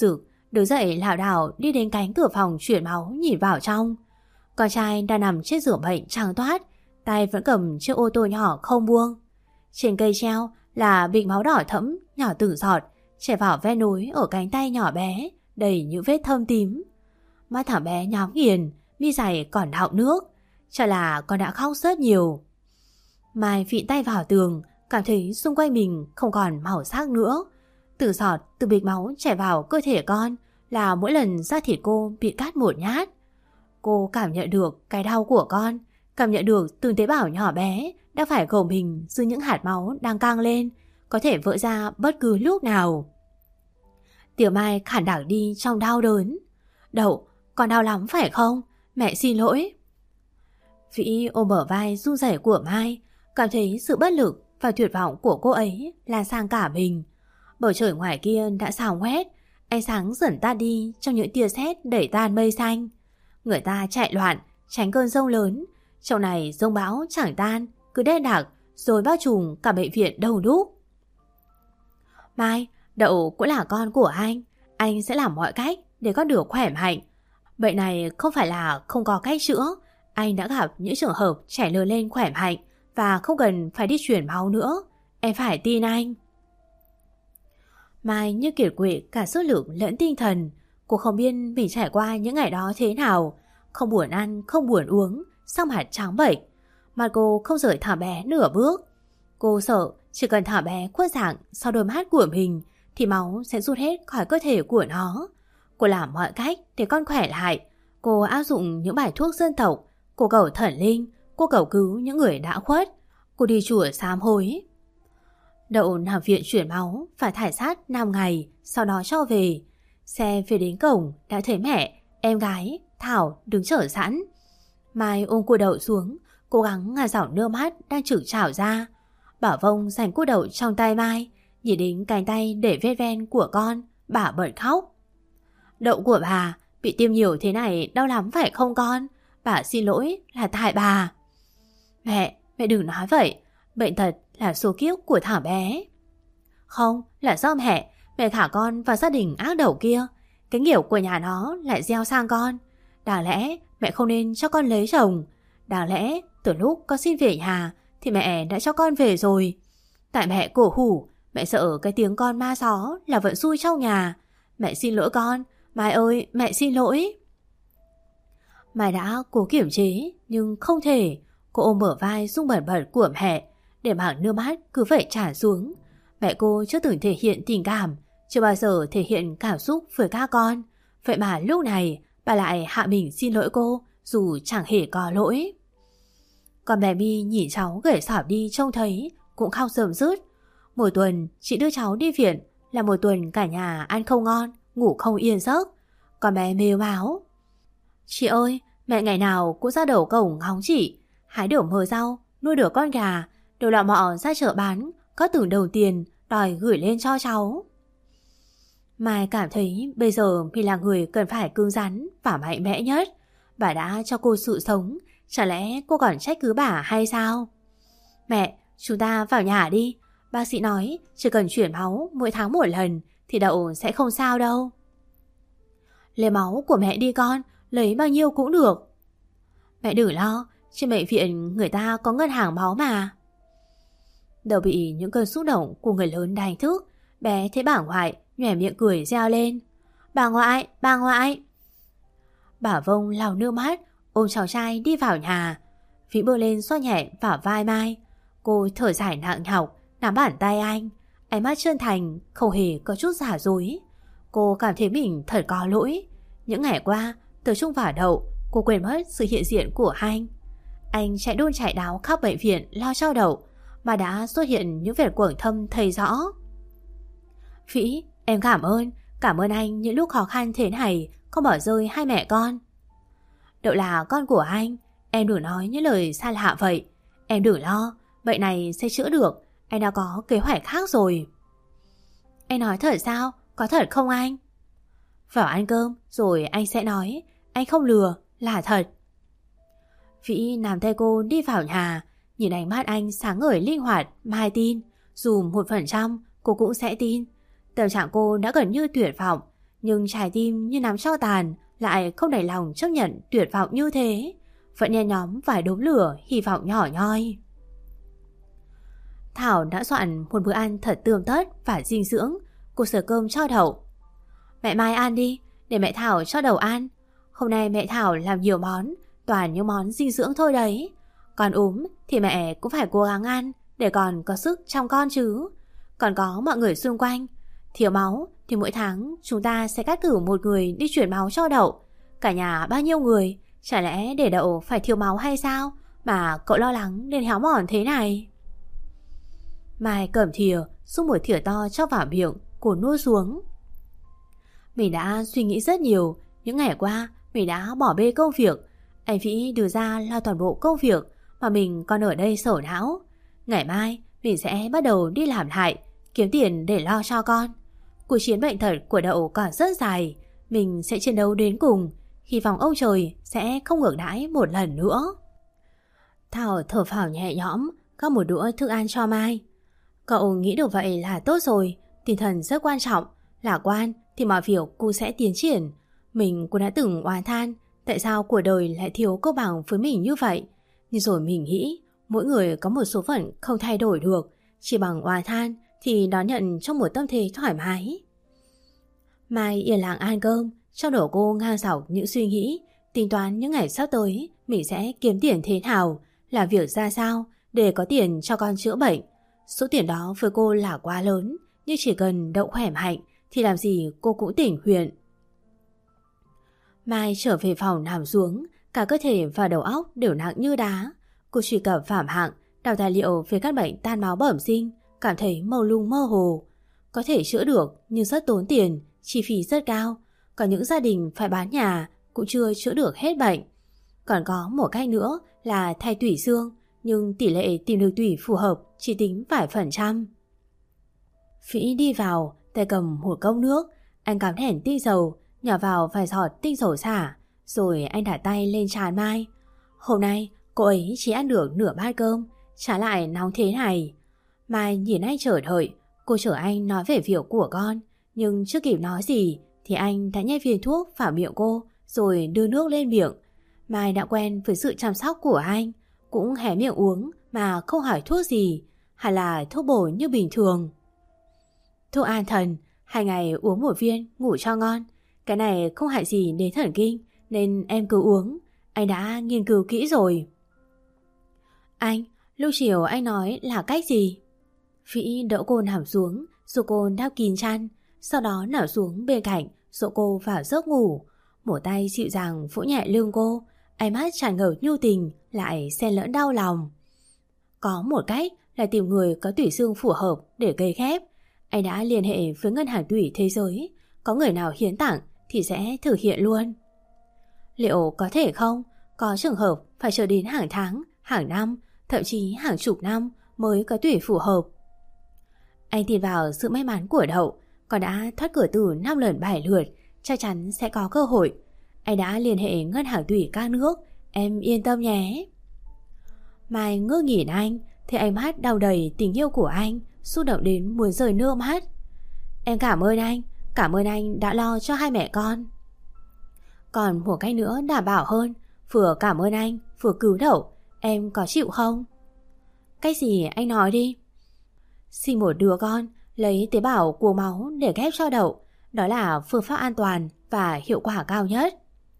Đứng dậy lảo đảo đi đến cánh cửa phòng chuyển máu nhìn vào trong. Con trai đang nằm trên giường bệnh trắng toát, tay vẫn cầm chiếc ô tô nhỏ không buông. Trên cây treo là bịch máu đỏ thẫm nhỏ từng giọt chảy vào ve núi ở cánh tay nhỏ bé đầy những vết thâm tím. Mắt thằng bé nhóng nghiền, mi dày còn đọng nước. Chắc là con đã khóc rất nhiều. Mai vịn tay vào tường, cảm thấy xung quanh mình không còn màu sắc nữa. Từng giọt từ bịch máu chảy vào cơ thể con là mỗi lần da thịt cô bị cắt một nhát. Cô cảm nhận được cái đau của con, cảm nhận được từng tế bào nhỏ bé đang phải gồng mình dưới những hạt máu đang căng lên, có thể vỡ ra bất cứ lúc nào. Tiểu Mai khản đặc đi trong đau đớn. Đậu, con đau lắm phải không? Mẹ xin lỗi. Vĩ ôm bờ vai run rẩy của Mai, cảm thấy sự bất lực và tuyệt vọng của cô ấy lan sang cả mình. Bầu trời ngoài kia đã xào ngoét, ánh sáng dần tan đi trong những tia sét đẩy tan mây xanh. Người ta chạy loạn, tránh cơn giông lớn. Chỗ này giông bão chẳng tan, cứ đen đặc rồi bao trùm cả bệnh viện đông đúc. Mai, Đậu cũng là con của anh. Anh sẽ làm mọi cách để con được khỏe mạnh. Bệnh này không phải là không có cách chữa. Anh đã gặp những trường hợp trẻ lớn lên khỏe mạnh và không cần phải đi chuyển máu nữa. Em phải tin anh. Mai như kiệt quệ cả sức lực lẫn tinh thần. Cô không biết mình trải qua những ngày đó thế nào. Không buồn ăn, không buồn uống, sắc mặt trắng bệch. Mặt cô không rời thằng bé nửa bước. Cô sợ chỉ cần thằng bé khuất dạng sau đôi mắt của mình thì máu sẽ rút hết khỏi cơ thể của nó. Cô làm mọi cách để con khỏe lại. Cô áp dụng những bài thuốc dân tộc. Cô cầu thần linh. Cô cầu cứu những người đã khuất. Cô đi chùa sám hối. Đậu nằm viện chuyển máu và thải sát năm ngày, sau đó cho về. Xe về đến cổng đã thấy mẹ, em gái, Thảo đứng chờ sẵn. Mai ôm cô Đậu xuống, cố gắng ngăn dòng nước mắt đang trực trào ra. Bảo Vông giành cô Đậu trong tay Mai, nhìn đến cánh tay để vết ven của con, bà bật khóc. Đậu của bà bị tiêm nhiều thế này đau lắm phải không con? Bà xin lỗi là tại bà. Mẹ, mẹ đừng nói vậy. Bệnh tật là số kiếp của thằng bé. Không, là do mẹ. Mẹ thả con vào gia đình ác độc kia. Cái nghiệp của nhà nó lại gieo sang con. Đáng lẽ mẹ không nên cho con lấy chồng. Đáng lẽ từ lúc con xin về nhà thì mẹ đã cho con về rồi. Tại mẹ cổ hủ, mẹ sợ cái tiếng con ma gió là vận xui trong nhà. Mẹ xin lỗi con. Mai ơi, mẹ xin lỗi. Mai đã cố kiểm chế nhưng không thể. Cô ôm bờ vai rung bẩn bẩn của mẹ, để mặc nước mắt cứ vậy tràn xuống. Mẹ cô chưa từng thể hiện tình cảm, chưa bao giờ thể hiện cảm xúc với các con. Vậy mà lúc này bà lại hạ mình xin lỗi cô, dù chẳng hề có lỗi. Còn bé My nhìn cháu gầy sọp đi trông thấy cũng khóc rơm rớt. Một tuần chị đưa cháu đi viện là một tuần cả nhà ăn không ngon, ngủ không yên giấc. Còn bé mếu máo. Chị ơi, mẹ ngày nào cũng ra đầu cổng ngóng chị. Hái được mớ rau, nuôi được con gà, đều là mọ ra chợ bán, có từng đồng tiền đòi gửi lên cho cháu. Mai cảm thấy bây giờ mình là người cần phải cứng rắn và mạnh mẽ nhất. Bà đã cho cô sự sống, chả lẽ cô còn trách cứ bà hay sao? Mẹ, chúng ta vào nhà đi. Bác sĩ nói chỉ cần chuyển máu mỗi tháng một lần thì Đậu sẽ không sao đâu. Lấy máu của mẹ đi con, lấy bao nhiêu cũng được. Mẹ đừng lo, trên bệnh viện người ta có ngân hàng máu mà. Đậu bị những cơn xúc động của người lớn đánh thức. Bé thấy bà ngoại nhoẻn miệng cười reo lên. Bà ngoại, bà ngoại. Bà Vông lau nước mắt, ôm cháu trai đi vào nhà. Vĩ bơi lên xoa nhẹ vào vai Mai. Cô thở dài nặng nhọc, nắm bàn tay anh. Ánh mắt chân thành, không hề có chút giả dối. Cô cảm thấy mình thật có lỗi. Những ngày qua, từ Trung vào Đậu, cô quên mất sự hiện diện của anh. Anh chạy đôn chạy đáo khắp bệnh viện lo cho Đậu, mà đã xuất hiện những vệt quầng thâm thấy rõ. Vĩ, em cảm ơn, cảm ơn anh những lúc khó khăn thế này không bỏ rơi hai mẹ con. Đậu là con của anh, em đừng nói những lời xa lạ vậy. Em đừng lo, bệnh này sẽ chữa được, anh đã có kế hoạch khác rồi. Anh nói thật sao? Có thật không anh? Vào ăn cơm rồi anh sẽ nói, anh không lừa, là thật. Vĩ nắm tay cô đi vào nhà, nhìn ánh mắt anh sáng ngời linh hoạt. Mai tin, dù một phần trăm cô cũng sẽ tin. Tâm trạng cô đã gần như tuyệt vọng, Nhưng trái tim như nắm tro tàn lại không đành lòng chấp nhận tuyệt vọng như thế, vẫn nhen nhóm vài đốm lửa hy vọng nhỏ nhoi. Thảo đã soạn một bữa ăn thật tươm tất và dinh dưỡng. Cô sờ cơm cho Đậu. Mẹ mai ăn đi, để mẹ Thảo cho Đậu ăn. Hôm nay mẹ Thảo làm nhiều món, toàn những món dinh dưỡng thôi đấy. Con ốm thì mẹ cũng phải cố gắng ăn để còn có sức chăm con chứ. Còn có mọi người xung quanh. Thiếu máu thì mỗi tháng chúng ta sẽ cắt cử một người đi chuyển máu cho Đậu. Cả nhà bao nhiêu người, chả lẽ để Đậu phải thiếu máu hay sao mà cậu lo lắng đến héo mòn thế này? Mai cầm thìa xúc một thìa to cho vào miệng, cô nuốt xuống. Mình đã suy nghĩ rất nhiều. Những ngày qua mình đã bỏ bê công việc. Anh Vĩ đưa ra lo toàn bộ công việc mà mình còn ở đây sầu não. Ngày mai mình sẽ bắt đầu đi làm lại, kiếm tiền để lo cho con. Cuộc chiến bệnh tật của Đậu còn rất dài. Mình sẽ chiến đấu đến cùng. Hy vọng ông trời sẽ không ngược đãi một lần nữa. Thảo thở phào nhẹ nhõm, gắp một đũa thức ăn cho Mai. Cậu nghĩ được vậy là tốt rồi. Tinh thần rất quan trọng. Lạc quan thì mọi việc cô sẽ tiến triển. Mình cũng đã từng oán than tại sao cuộc đời lại thiếu công bằng với mình như vậy. Nhưng rồi mình nghĩ mỗi người có một số phận không thay đổi được. Chỉ bằng oán than thì đón nhận trong một tâm thế thoải mái. Mai yên lặng ăn cơm, trong đầu cô ngang dọc những suy nghĩ, tính toán những ngày sắp tới mình sẽ kiếm tiền thế nào, làm việc ra sao để có tiền cho con chữa bệnh. Số tiền đó với cô là quá lớn, nhưng chỉ cần Đậu khỏe mạnh thì làm gì cô cũng tỉnh huyện. Mai trở về phòng nằm xuống, cả cơ thể và đầu óc đều nặng như đá. Cô truy cập Phạm Hạng, đọc tài liệu về các bệnh tan máu bẩm sinh, cảm thấy mông lung mơ hồ. Có thể chữa được nhưng rất tốn tiền, chi phí rất cao. Có những gia đình phải bán nhà cũng chưa chữa được hết bệnh. Còn có một cách nữa là thay tủy xương, nhưng tỷ lệ tìm được tủy phù hợp chỉ tính vài phần trăm. Phỉ đi vào, tay cầm một cốc nước. Anh cắm đèn tinh dầu, nhỏ vào vài giọt tinh dầu xả, rồi anh đặt tay lên trán Mai. Hôm nay cô ấy chỉ ăn được nửa bát cơm, trả lại nóng thế này. Mai nhìn anh chờ đợi. Cô chở anh nói về việc của con, nhưng chưa kịp nói gì thì anh đã nhét viên thuốc vào miệng cô, rồi đưa nước lên miệng. Mai đã quen với sự chăm sóc của anh, cũng hé miệng uống mà không hỏi thuốc gì, hay là thuốc bổ như bình thường. Thuốc an thần, hai ngày uống một viên, ngủ cho ngon. Cái này không hại gì đến thần kinh, nên em cứ uống. Anh đã nghiên cứu kỹ rồi. Anh, lúc chiều anh nói là cách gì? Phỉ đỡ cô nằm xuống, rồi cô đắp kín chăn, sau đó nằm xuống bên cạnh, dỗ cô vào giấc ngủ. Một tay dịu dàng vỗ nhẹ lưng cô, ánh mắt tràn ngập nhu tình, lại xen lẫn đau lòng. Có một cách là tìm người có tủy xương phù hợp để gây ghép. Anh đã liên hệ với ngân hàng tủy thế giới, có người nào hiến tặng thì sẽ thực hiện luôn. Liệu có thể không? Có trường hợp phải chờ đến hàng tháng, hàng năm, thậm chí hàng chục năm mới có tủy phù hợp. Anh tin vào sự may mắn của Đậu, còn đã thoát cửa tử năm lần bảy lượt, chắc chắn sẽ có cơ hội. Anh đã liên hệ ngân hàng tủy các nước, em yên tâm nhé. Mai ngước nhìn anh, thấy ánh mắt đau đầy tình yêu của anh, xúc động đến muốn rơi nước mắt. Em cảm ơn anh, cảm ơn anh đã lo cho hai mẹ con. Còn một cách nữa đảm bảo hơn, vừa cảm ơn anh, vừa cứu Đậu, em có chịu không? Cách gì anh nói đi. Sinh một đứa con, lấy tế bào của máu để ghép cho Đậu, đó là phương pháp an toàn và hiệu quả cao nhất.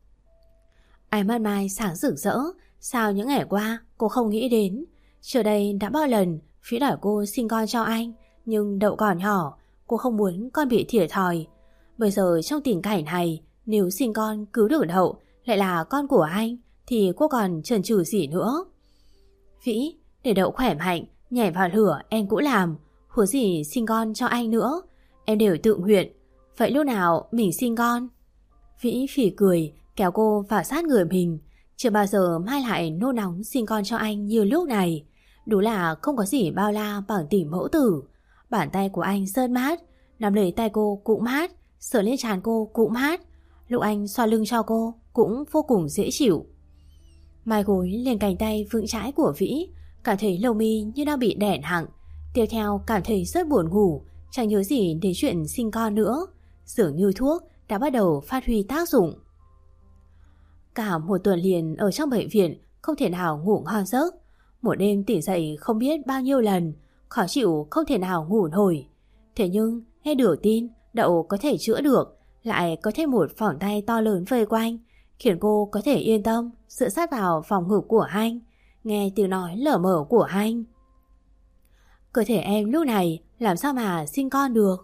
Ánh mắt Mai sáng rực rỡ. Sao những ngày qua cô không nghĩ đến? Trước đây đã bao lần Phỉ đòi cô sinh con cho anh, nhưng Đậu còn nhỏ, cô không muốn con bị thiệt thòi. Bây giờ trong tình cảnh này, nếu sinh con cứu được Đậu, lại là con của anh, thì cô còn chần chừ gì nữa. Vĩ, để Đậu khỏe mạnh, nhảy vào lửa em cũng làm, huống gì sinh con cho anh nữa. Em đều tự nguyện. Vậy lúc nào mình sinh con? Vĩ phỉ cười, kéo cô vào sát người mình. Chưa bao giờ Mai lại nôn nóng sinh con cho anh như lúc này. Đúng là không có gì bao la bằng tình mẫu tử. Bàn tay của anh sơn mát, nắm lấy tay cô cũng mát, sờ lên trán cô cũng mát. Lúc anh xoa lưng cho cô cũng vô cùng dễ chịu. Mai gối lên cánh tay vững chãi của Vĩ, cảm thấy lông mi như đang bị đè nặng. Tiếp theo cảm thấy rất buồn ngủ, chẳng nhớ gì đến chuyện sinh con nữa. Dường như thuốc đã bắt đầu phát huy tác dụng. Cả một tuần liền ở trong bệnh viện không thể nào ngủ ngon giấc. Một đêm tỉnh dậy không biết bao nhiêu lần, khó chịu không thể nào ngủ nổi. Thế nhưng nghe được tin Đậu có thể chữa được, lại có thêm một vòng tay to lớn vây quanh, khiến cô có thể yên tâm dựa sát vào phòng ngực của anh, nghe tiếng nói lở mở của anh. Cơ thể em lúc này làm sao mà sinh con được.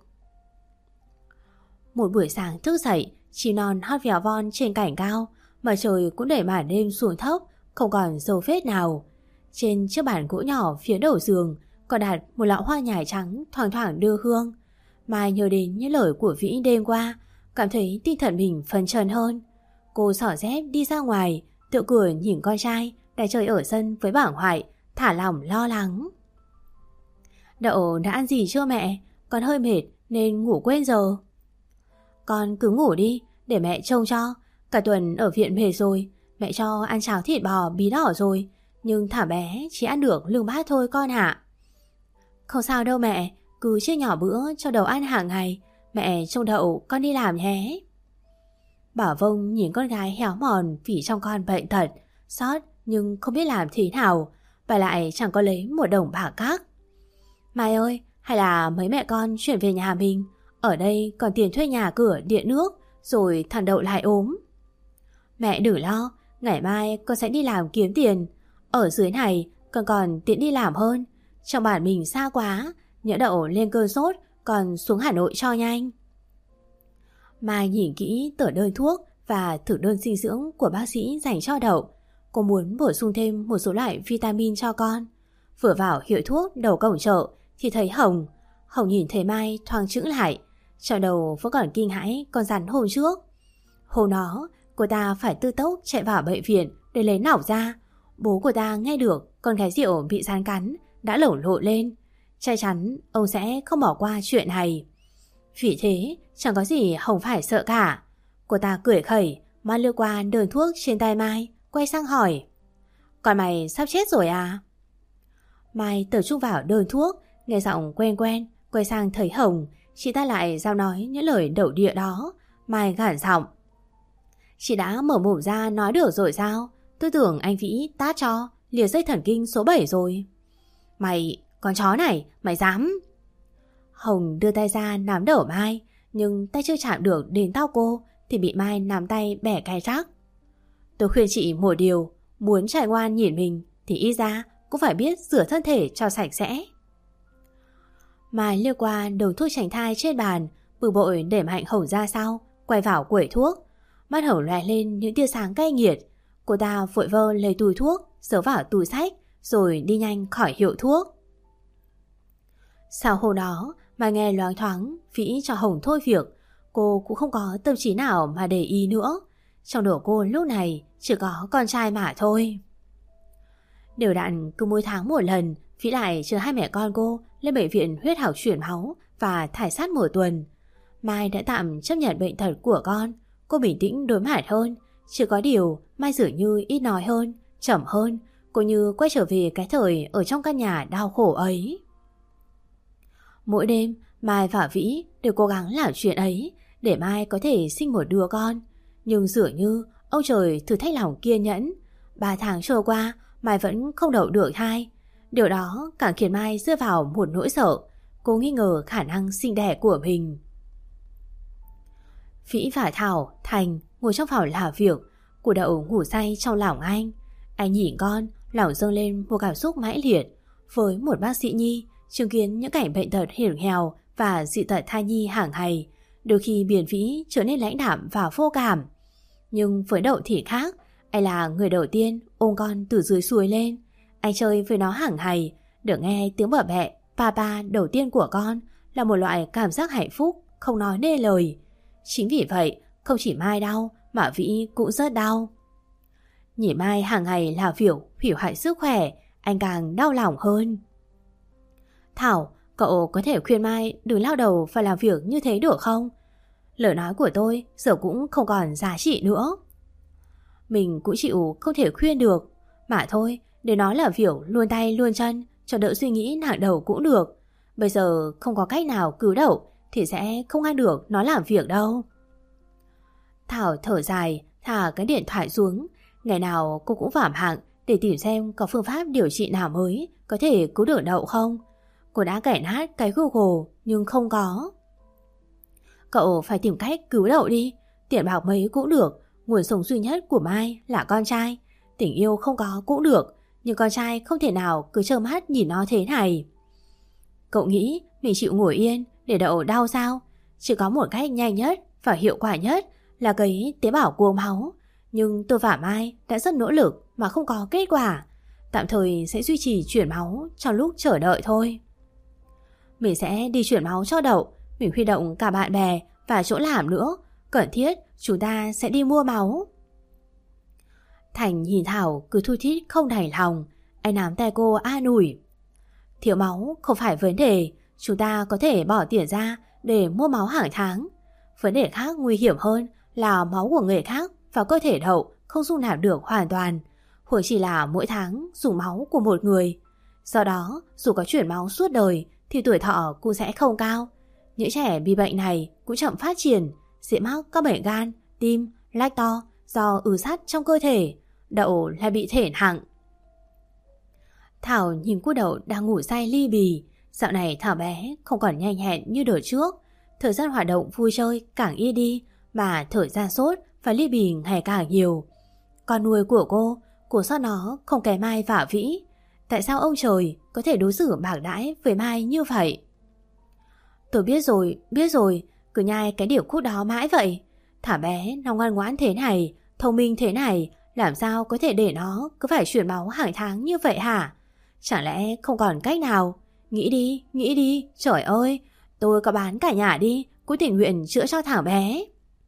Một buổi sáng thức dậy, chim non hót vèo von trên cảnh cao, mà trời cũng đẩy màn đêm xuống thấp, không còn dấu vết nào. Trên chiếc bàn gỗ nhỏ phía đầu giường còn đặt một lọ hoa nhài trắng thoảng thoảng đưa hương. Mai nhớ đến những lời của Vĩ đêm qua, cảm thấy tinh thần mình phấn chấn hơn. Cô xỏ dép đi ra ngoài, tựa cửa nhìn con trai đang chơi ở sân với bảng hoại, thả lòng lo lắng. Đậu đã ăn gì chưa mẹ? Con hơi mệt nên ngủ quên giờ. Con cứ ngủ đi, để mẹ trông cho. Cả tuần ở viện mệt rồi, mẹ cho ăn cháo thịt bò bí đỏ rồi, nhưng thả bé chỉ ăn được lưng bát thôi con ạ. Không sao đâu mẹ, cứ chia nhỏ bữa cho Đậu ăn hàng ngày. Mẹ trông Đậu con đi làm nhé. Bảo Vông nhìn con gái héo mòn vì trong con bệnh tật, xót nhưng không biết làm thế nào, và lại chẳng có lấy một đồng bạc các. Mai ơi, hay là mấy mẹ con chuyển về nhà mình, ở đây còn tiền thuê nhà cửa điện nước, rồi thằng Đậu lại ốm. Mẹ đừng lo, ngày mai con sẽ đi làm kiếm tiền. Ở dưới này con còn tiện đi làm hơn. Trong bản mình xa quá, nhỡ Đậu lên cơn sốt còn xuống Hà Nội cho nhanh. Mai nhìn kỹ tờ đơn thuốc và thử đơn dinh dưỡng của bác sĩ dành cho Đậu. Cô muốn bổ sung thêm một số loại vitamin cho con. Vừa vào hiệu thuốc đầu cổng chợ thì thấy Hồng. Hồng nhìn thấy Mai thoáng chững lại. Trong đầu vẫn còn kinh hãi con rắn hôm trước. Hôm đó cô ta phải tư tốc chạy vào bệnh viện để lấy nọc ra. Bố của ta nghe được con gái rượu bị rắn cắn đã lẩu lộ lên. Chắc chắn ông sẽ không bỏ qua chuyện này. Vì thế chẳng có gì Hồng phải sợ cả. Cô ta cười khẩy mang lướt qua đơn thuốc trên tay Mai, quay sang hỏi: Con mày sắp chết rồi à? Mai tập trung vào đơn thuốc, nghe giọng quen quen, quay sang thấy Hồng. Chị ta lại giao nói những lời đậu địa đó. Mai gằn giọng: Chị đã mở mồm ra nói được rồi sao? Tôi tưởng anh Vĩ tát cho liệt dây thần kinh số bảy rồi. Mày, con chó này, mày dám? Hồng đưa tay ra nắm đầu Mai, nhưng tay chưa chạm được đến tóc cô thì bị Mai nắm tay bẻ cái rắc. Tôi khuyên chị một điều, muốn trải ngoan nhìn mình thì ít ra cũng phải biết rửa thân thể cho sạch sẽ. Mai liếc qua đầu thuốc tránh thai trên bàn, bực bội để mạnh Hồng ra sau, quay vào quầy thuốc. Mắt Hồng lóe lên những tia sáng cay nghiệt. Cô ta vội vơ lấy túi thuốc, giấu vào túi xách, rồi đi nhanh khỏi hiệu thuốc. Sau hôm đó mà nghe loáng thoáng Vĩ cho Hồng thôi việc, cô cũng không có tâm trí nào mà để ý nữa. Trong đầu cô lúc này chỉ có con trai mà thôi. Đều đặn cứ mỗi tháng một lần, Vĩ lại chở hai mẹ con cô lên bệnh viện huyết học chuyển máu và thải sát một tuần. Mai đã tạm chấp nhận bệnh tật của con. Cô bình tĩnh đối mặt hơn. Chỉ có điều Mai dường như ít nói hơn, chậm hơn. Cô như quay trở về cái thời ở trong căn nhà đau khổ ấy. Mỗi đêm Mai và Vĩ đều cố gắng làm chuyện ấy để Mai có thể sinh một đứa con. Nhưng dường như ông trời thử thách lòng kiên nhẫn. Ba tháng trôi qua, Mai vẫn không đậu được thai. Điều đó càng khiến Mai rơi vào một nỗi sợ. Cô nghi ngờ khả năng sinh đẻ của mình. Vĩ và Thảo, Thành ngồi trong phòng làm việc. Cô Đậu ngủ say trong lòng anh. Anh nhìn con, lòng dâng lên một cảm xúc mãnh liệt. Với một bác sĩ nhi, chứng kiến những cảnh bệnh tật hiểm nghèo và dị tật thai nhi hàng ngày, đôi khi biển Vĩ trở nên lãnh đạm và vô cảm. Nhưng với Đậu thì khác. Anh là người đầu tiên ôm con từ dưới suối lên. Anh chơi với nó hàng ngày. Được nghe tiếng bở bẹ papa đầu tiên của con là một loại cảm giác hạnh phúc không nói nên lời. Chính vì vậy không chỉ Mai đau mà Vĩ cũng rất đau. Nhìn Mai hàng ngày là việc hủy hoại sức khỏe, anh càng đau lòng hơn. Thảo, cậu có thể khuyên Mai đừng lao đầu và làm việc như thế được không? Lời nói của tôi giờ cũng không còn giá trị nữa. Mình cũng chịu không thể khuyên được. Mà thôi, để nó làm việc luôn tay luôn chân, cho đỡ suy nghĩ nặng đầu cũng được. Bây giờ không có cách nào cứu Đậu thì sẽ không ngăn được nó làm việc đâu. Thảo thở dài, thả cái điện thoại xuống. Ngày nào cô cũng vảm hạng để tìm xem có phương pháp điều trị nào mới có thể cứu được Đậu không. Cô đã cày nát cái Google nhưng không có. Cậu phải tìm cách cứu Đậu đi. Tiền bạc mấy cũng được, nguồn sống duy nhất của Mai là con trai. Tình yêu không có cũng được, nhưng con trai không thể nào cứ trơ mắt nhìn nó thế này. Cậu nghĩ mình chịu ngồi yên để Đậu đau sao? Chỉ có một cách nhanh nhất và hiệu quả nhất là cấy tế bào cuồng máu. Nhưng tôi và Mai đã rất nỗ lực mà không có kết quả. Tạm thời sẽ duy trì chuyển máu trong lúc chờ đợi thôi. Mình sẽ đi chuyển máu cho Đậu. Mình huy động cả bạn bè và chỗ làm nữa. Cần thiết chúng ta sẽ đi mua máu. Thành nhìn Thảo cứ thui thít không đành lòng. Anh nắm tay cô an ủi. Thiếu máu không phải vấn đề. Chúng ta có thể bỏ tiền ra để mua máu hàng tháng. Vấn đề khác nguy hiểm hơn là máu của người khác vào cơ thể Đậu không dung nạp được hoàn toàn, hoặc chỉ là mỗi tháng dùng máu của một người. Do đó, dù có chuyển máu suốt đời thì tuổi thọ cũng sẽ không cao. Những trẻ bị bệnh này cũng chậm phát triển, dễ mắc các bệnh gan, tim, lách to do ứ sắt trong cơ thể. Đậu lại bị thể nặng. Thảo nhìn cô Đậu đang ngủ say li bì. Dạo này Thảo bé không còn nhanh nhẹn như đợt trước. Thời gian hoạt động vui chơi càng ít đi, mà thời gian sốt và li bì ngày càng nhiều. Con nuôi của cô, cô sót nó không kém Mai và Vĩ. Tại sao ông trời có thể đối xử bạc đãi với Mai như vậy? Tôi biết rồi, biết rồi, cứ nhai cái điệu khúc đó mãi vậy. Thả bé nó ngoan ngoãn thế này, thông minh thế này, làm sao có thể để nó cứ phải chuyển máu hàng tháng như vậy hả? Chẳng lẽ không còn cách nào? Nghĩ đi, nghĩ đi, trời ơi, tôi có bán cả nhà đi, cũng tình nguyện chữa cho thằng bé.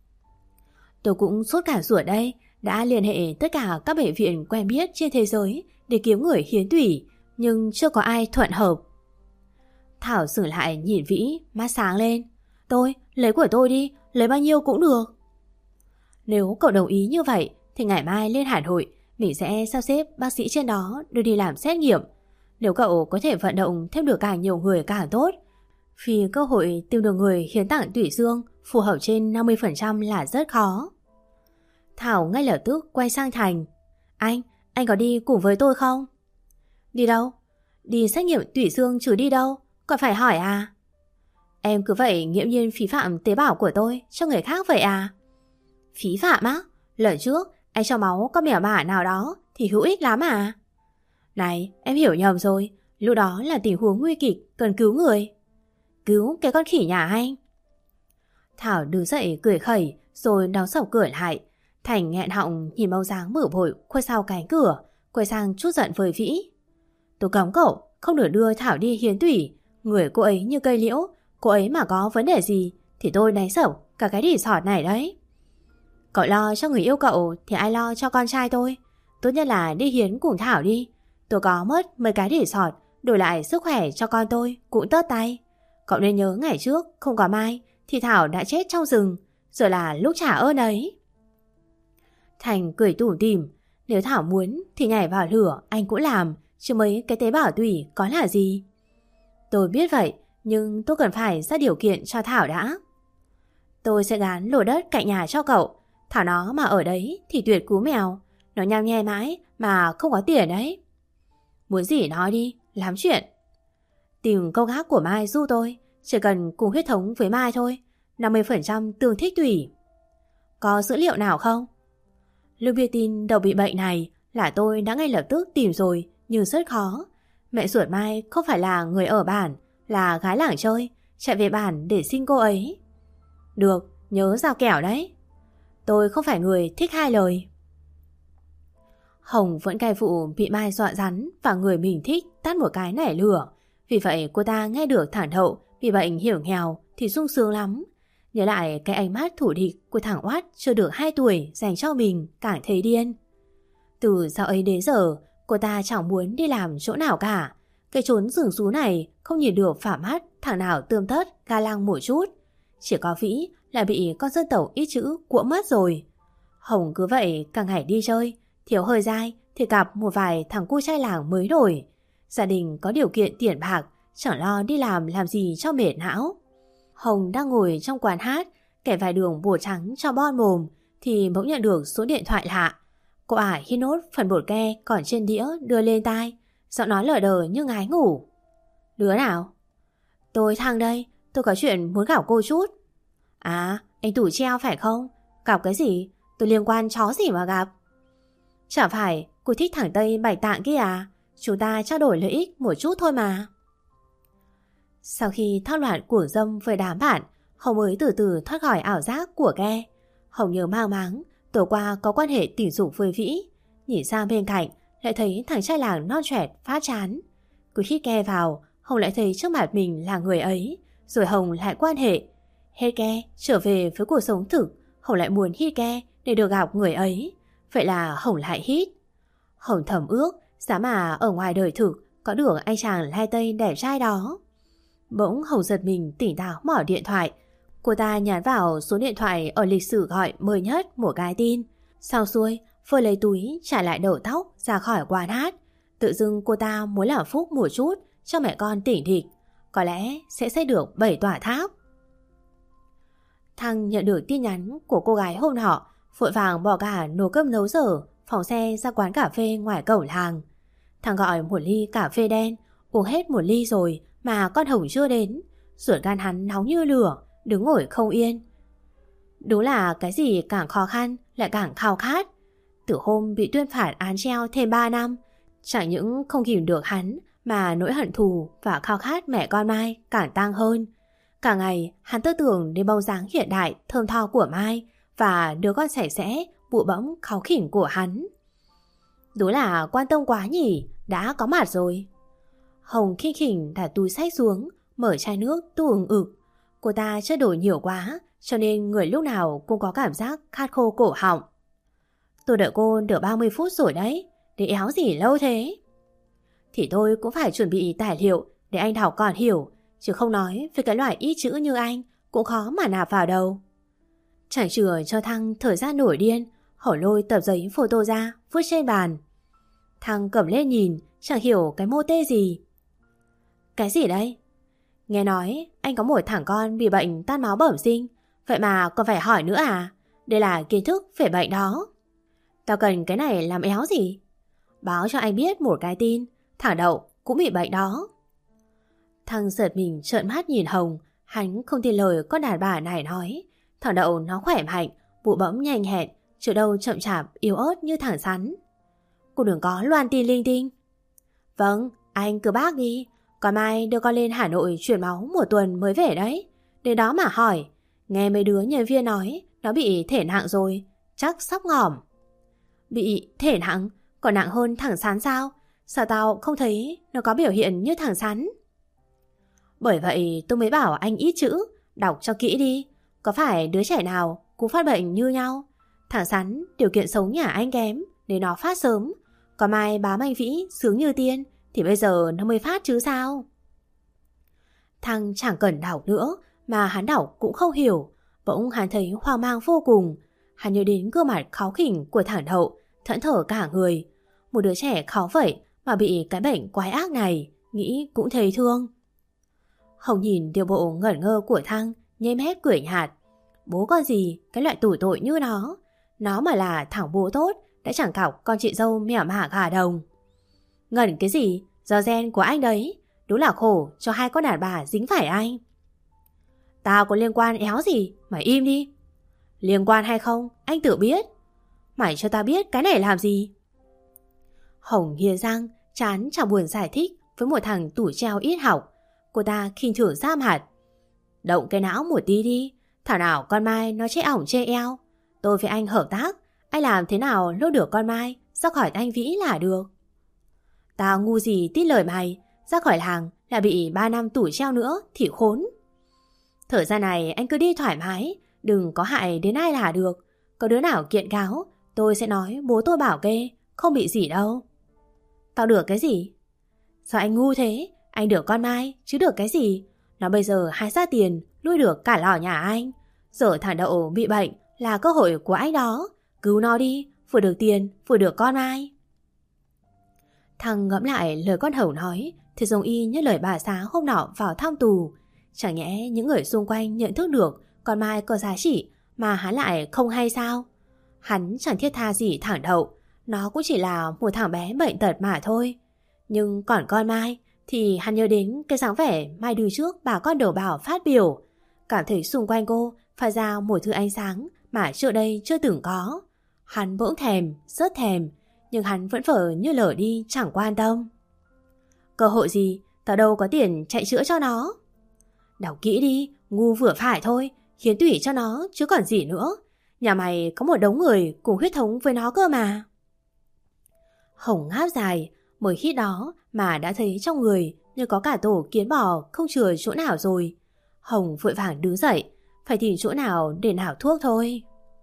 Tôi cũng sốt cả ruột đây, đã liên hệ tất cả các bệnh viện quen biết trên thế giới để kiếm người hiến tủy, nhưng chưa có ai thuận hợp. Thảo dừng lại nhìn Vĩ, mắt sáng lên. Tôi, lấy của tôi đi, lấy bao nhiêu cũng được. Nếu cậu đồng ý như vậy, thì ngày mai lên Hà Nội, mình sẽ sắp xếp bác sĩ trên đó đưa đi làm xét nghiệm. Nếu cậu có thể vận động thêm được càng nhiều người càng tốt, vì cơ hội tìm được người hiến tặng tủy xương phù hợp trên năm mươi phần trăm là rất khó. Thảo ngay lập tức quay sang Thành. Anh, anh có đi cùng với tôi không? Đi đâu? Đi xét nghiệm tủy xương chứ đi đâu? Còn phải hỏi à? Em cứ vậy nghiễm nhiên phí phạm tế bào của tôi cho người khác vậy à? Phí phạm á? Lần trước anh cho máu con mèo mả nào đó thì hữu ích lắm à? Này, em hiểu nhầm rồi. Lúc đó là tình huống nguy kịch, cần cứu người. Cứu cái con khỉ nhà anh? Thảo đứng dậy cười khẩy rồi đóng sập cửa lại. Thành nghẹn họng nhìn bóng dáng bử bội khuất sau cánh cửa, quay sang chút giận với Vĩ. Tôi cấm cậu không được đưa Thảo đi hiến tủy. Người cô ấy như cây liễu, cô ấy mà có vấn đề gì thì tôi đánh sập cả cái đỉ sọt này đấy. Cậu lo cho người yêu cậu thì ai lo cho con trai tôi? Tốt nhất là đi hiến cùng Thảo đi. Tôi có mất mấy cái đỉ sọt, đổi lại sức khỏe cho con tôi cũng tất tay. Cậu nên nhớ ngày trước không có Mai thì Thảo đã chết trong rừng, giờ là lúc trả ơn ấy. Thành cười tủm tỉm. Nếu Thảo muốn thì nhảy vào lửa anh cũng làm, chứ mấy cái tế bào tủy có là gì. Tôi biết vậy, nhưng tôi cần phải ra điều kiện cho Thảo đã. Tôi sẽ gán lô đất cạnh nhà cho cậu. Thảo nó mà ở đấy thì tuyệt cú mèo. Nó nhăm nhe mãi mà không có tiền đấy. Muốn gì nói đi, lắm chuyện. Tìm câu gác của Mai giúp tôi. Chỉ cần cùng huyết thống với Mai thôi. năm mươi phần trăm tương thích tủy. Có dữ liệu nào không? Lưu bia tin Đậu bị bệnh này là tôi đã ngay lập tức tìm rồi, nhưng rất khó. Mẹ ruột Mai không phải là người ở bản, là gái làng chơi, chạy về bản để xin cô ấy. Được, nhớ giao kẻo đấy. Tôi không phải người thích hai lời. Hồng vẫn cai vụ bị Mai dọa rắn và người mình thích tát một cái nảy lửa. Vì vậy cô ta nghe được thằng Đậu bị bệnh hiểm nghèo thì sung sướng lắm. Nhớ lại cái ánh mắt thủ địch của thằng Oát chưa được hai tuổi dành cho mình, càng thấy điên. Từ sau ấy đến giờ, cô ta chẳng muốn đi làm chỗ nào cả. Cái chốn rừng rú này không nhìn được phả mắt thằng nào tươm tất ga lăng một chút. Chỉ có Vĩ là bị con dân tộc ít chữ cuỗm mất rồi. Hồng cứ vậy càng ngày đi chơi, thiếu hơi dai thì gặp một vài thằng cu trai làng mới nổi. Gia đình có điều kiện tiền bạc, chẳng lo đi làm làm gì cho mệt não. Hồng đang ngồi trong quán hát, kẻ vài đường bùa trắng cho bon mồm, thì bỗng nhận được số điện thoại lạ. Cô ả hít nốt phần bột ke còn trên đĩa đưa lên tai, giọng nói lờ đờ như ngái ngủ. Đứa nào? Tôi Thăng đây, tôi có chuyện muốn gặp cô chút. À, anh Tủ Treo phải không? Gặp cái gì? Tôi liên quan chó gì mà gặp? Chả phải cô thích thằng Tây Bạch Tạng kia à? Chúng ta trao đổi lợi ích một chút thôi mà. Sau khi thao loạn của dâm với đám bạn, Hồng mới từ từ thoát khỏi ảo giác của ghe. Hồng nhớ mang máng tối qua có quan hệ tình dục với Vĩ. Nhìn sang bên cạnh lại thấy thằng trai làng non trẻ phát chán. Cứ hít ghe vào, Hồng lại thấy trước mặt mình là người ấy. Rồi Hồng lại quan hệ. Hết ghe trở về với cuộc sống thực, Hồng lại muốn hít ghe để được gặp người ấy. Vậy là Hồng lại hít. Hồng thầm ước giá mà ở ngoài đời thực có được anh chàng lai tây đẹp trai đó. Bỗng Hồng giật mình tỉnh táo mở điện thoại. Cô ta nhắn vào số điện thoại ở lịch sử gọi mới nhất một cái tin. Sau xuôi vừa lấy túi trả lại đầu tóc ra khỏi quán hát. Tự dưng cô ta muốn làm phúc một chút cho mẹ con tỉnh địch. Có lẽ sẽ xây được bảy tòa tháp. Thăng nhận được tin nhắn của cô gái hôm nọ, vội vàng bỏ cả nồi cơm nấu dở, phóng xe ra quán cà phê ngoài cổng làng. Thằng gọi một ly cà phê đen, uống hết một ly rồi mà con Hồng chưa đến. Ruột gan hắn nóng như lửa, đứng ngồi không yên. Đúng là cái gì càng khó khăn lại càng khao khát. Từ hôm bị tuyên phạt án treo thêm ba năm, chẳng những không kìm được hắn mà nỗi hận thù và khao khát mẹ con Mai càng tăng hơn. Cả ngày hắn tư tưởng đến bóng dáng hiện đại thơm tho của Mai và đứa con sạch sẽ bụ bẫm kháu khỉnh của hắn. Đúng là quan tâm quá nhỉ, đã có mặt rồi. Hồng khinh khỉnh đặt túi xách xuống, mở chai nước tu ừng ực. Cô ta chất đổi nhiều quá, cho nên người lúc nào cũng có cảm giác khát khô cổ họng. Tôi đợi cô được ba mươi phút rồi đấy, để éo gì lâu thế? Thì tôi cũng phải chuẩn bị tài liệu để anh đọc còn hiểu, chứ không nói với cái loại ít chữ như anh cũng khó mà nạp vào đầu. Chẳng chừa cho Thăng thời gian nổi điên, Hổ lôi tập giấy photo ra vứt trên bàn. Thăng cầm lên nhìn, chẳng hiểu cái mô tê gì. Cái gì đây? Nghe nói anh có một thằng con bị bệnh tan máu bẩm sinh, vậy mà còn phải hỏi nữa à? Đây là kiến thức về bệnh đó. Tao cần cái này làm éo gì? Báo cho anh biết một cái tin, thằng Đậu cũng bị bệnh đó. Thằng giật mình trợn mắt nhìn Hồng, hắn không tin lời con đàn bà này nói. Thằng Đậu nó khỏe mạnh, bụ bẫm nhanh hẹn, chứ đâu chậm chạp yếu ớt như thằng Sắn. Cô đừng có loan tin linh tinh. Vâng, anh cứ bác đi. Còn mai đưa con lên Hà Nội chuyển máu một tuần mới về đấy. Đến đó mà hỏi. Nghe mấy đứa nhân viên nói nó bị thể nặng rồi, chắc sắp ngỏm. Bị thể nặng? Còn nặng hơn thằng Sắn sao? Sao tao không thấy nó có biểu hiện như thằng Sắn? Bởi vậy tôi mới bảo anh ít chữ, đọc cho kỹ đi. Có phải đứa trẻ nào cũng phát bệnh như nhau? Thằng Sắn điều kiện sống nhà anh kém để nó phát sớm. Còn mai bám anh Vĩ sướng như tiên thì bây giờ nó mới phát chứ sao? Thằng chẳng cần đọc nữa, mà hắn đọc cũng không hiểu. Bỗng hắn thấy hoang mang vô cùng. Hắn nhớ đến gương mặt kháu khỉnh của thằng Đậu, thẫn thờ cả người. Một đứa trẻ kháu vậy mà bị cái bệnh quái ác này, nghĩ cũng thấy thương. Hồng nhìn điều bộ ngẩn ngơ của Thăng, nhem hết cười nhạt. Bố con gì, cái loại tủi tội như nó. Nó mà là thằng bố tốt, đã chẳng cọc con chị dâu mẻo mả gà đồng. Ngẩn cái gì, do gen của anh đấy. Đúng là khổ cho hai con đàn bà dính phải anh. Tao có liên quan éo gì, mày im đi. Liên quan hay không, anh tự biết. Mày cho tao biết cái này làm gì? Hồng hia răng, chán chẳng buồn giải thích với một thằng tủi treo ít học. Cô ta khinh thường ra mặt. Động cái não một tí đi. Thảo nào con Mai nó chê ỏng chê eo. Tôi với anh hợp tác, anh làm thế nào lôi được con Mai ra khỏi anh Vĩ là được. Tao ngu gì tít lời mày. Ra khỏi làng là bị ba năm tủi treo nữa thì khốn. Thời gian này anh cứ đi thoải mái, đừng có hại đến ai là được. Có đứa nào kiện cáo, tôi sẽ nói bố tôi bảo kê, không bị gì đâu. Tao được cái gì? Sao anh ngu thế? Anh được con Mai, chứ được cái gì? Nó bây giờ hái ra tiền, nuôi được cả lò nhà anh. Giờ thằng Đậu bị bệnh là cơ hội của anh đó. Cứu nó đi, vừa được tiền, vừa được con Mai. Thằng ngẫm lại lời con Hồng nói thì giống y như lời bà xã hôm nọ vào thăm tù. Chẳng nhẽ những người xung quanh nhận thức được con Mai có giá trị mà hắn lại không hay sao? Hắn chẳng thiết tha gì thằng Đậu, nó cũng chỉ là một thằng bé bệnh tật mà thôi. Nhưng còn con Mai thì hắn nhớ đến cái dáng vẻ Mai đưa trước bà con đầu bảo phát biểu, cảm thấy xung quanh cô phát ra một thứ ánh sáng mà trước đây chưa từng có. Hắn bỗng thèm, rất thèm, nhưng hắn vẫn vờ như lờ đi chẳng quan tâm. Cơ hội gì, tao đâu có tiền chạy chữa cho nó. Đọc kỹ đi, ngu vừa phải thôi, khiến tủy cho nó chứ còn gì nữa. Nhà mày có một đống người cùng huyết thống với nó cơ mà. Hồng ngáp dài, mới khi đó mà đã thấy trong người như có cả tổ kiến bò không chừa chỗ nào rồi. Hồng vội vàng đứng dậy, phải tìm chỗ nào để nảo thuốc thôi.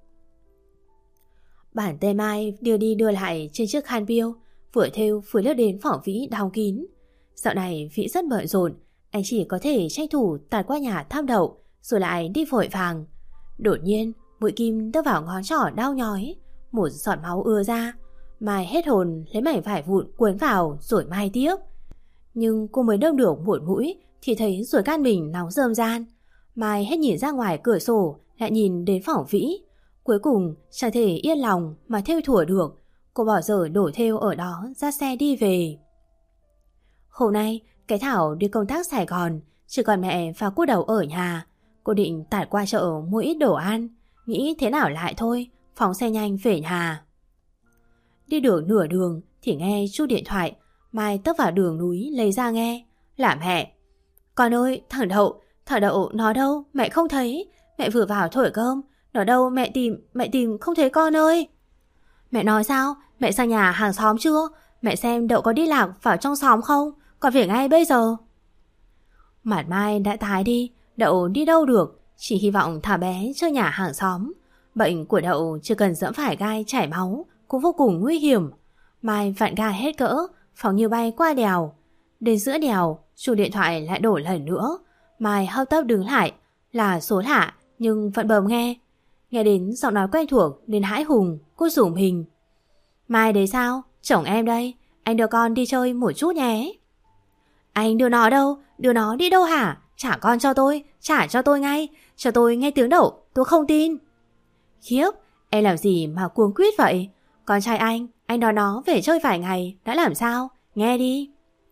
Bản tay Mai đưa đi đưa lại trên chiếc khăn biêu, vừa thêu vừa lướt đến phòng Vĩ đóng kín. Dạo này Vĩ rất bận rộn, anh chỉ có thể tranh thủ tạt qua nhà thăm Đậu rồi lại đi vội vàng. Đột nhiên mũi kim đâm vào ngón trỏ đau nhói, một giọt máu ưa ra. Mai hết hồn lấy mảnh vải vụn cuốn vào rồi mai tiếp. Nhưng cô mới đâm được một mũi thì thấy ruột gan mình nóng rơm ran. Mai hết nhìn ra ngoài cửa sổ, lại nhìn đến phòng Vĩ. Cuối cùng chẳng thể yên lòng mà thêu thủa được. Cô bỏ dở đổ thêu ở đó ra xe đi về. Hôm nay cái Thảo đi công tác Sài Gòn, chỉ còn mẹ và cô Đầu ở nhà. Cô định tạt qua chợ mua ít đồ ăn, nghĩ thế nào lại thôi, phóng xe nhanh về nhà. Đi được nửa đường thì nghe chuông điện thoại. Mai tấp vào đường núi lấy ra nghe. Là mẹ. Con ơi, thằng Đậu, thằng Đậu nó đâu, mẹ không thấy. Mẹ vừa vào thổi cơm, nó đâu, mẹ tìm, mẹ tìm không thấy con ơi. Mẹ nói sao, mẹ sang nhà hàng xóm chưa? Mẹ xem Đậu có đi lạc vào trong xóm không? Con về ngay bây giờ. Mặt Mai đã tái đi, Đậu đi đâu được, chỉ hy vọng thả bé chơi nhà hàng xóm. Bệnh của Đậu chưa cần dẫm phải gai chảy máu cũng vô cùng nguy hiểm. Mai vặn ga hết cỡ, phóng như bay qua đèo. Đến giữa đèo, chuông điện thoại lại đổ lần nữa. Mai hấp tấp đứng lại, là số lạ nhưng vẫn bấm nghe. Nghe đến giọng nói quen thuộc đến hãi hùng, cô rủ mình. Mai đấy sao? Chồng em đây, anh đưa con đi chơi một chút nhé. Anh đưa nó đâu? Đưa nó đi đâu hả? Trả con cho tôi, trả cho tôi ngay. Cho tôi nghe tiếng Đậu, tôi không tin. Khiếp, em làm gì mà cuống quýt vậy? Con trai anh, anh đón nó về chơi vài ngày, đã làm sao? Nghe đi.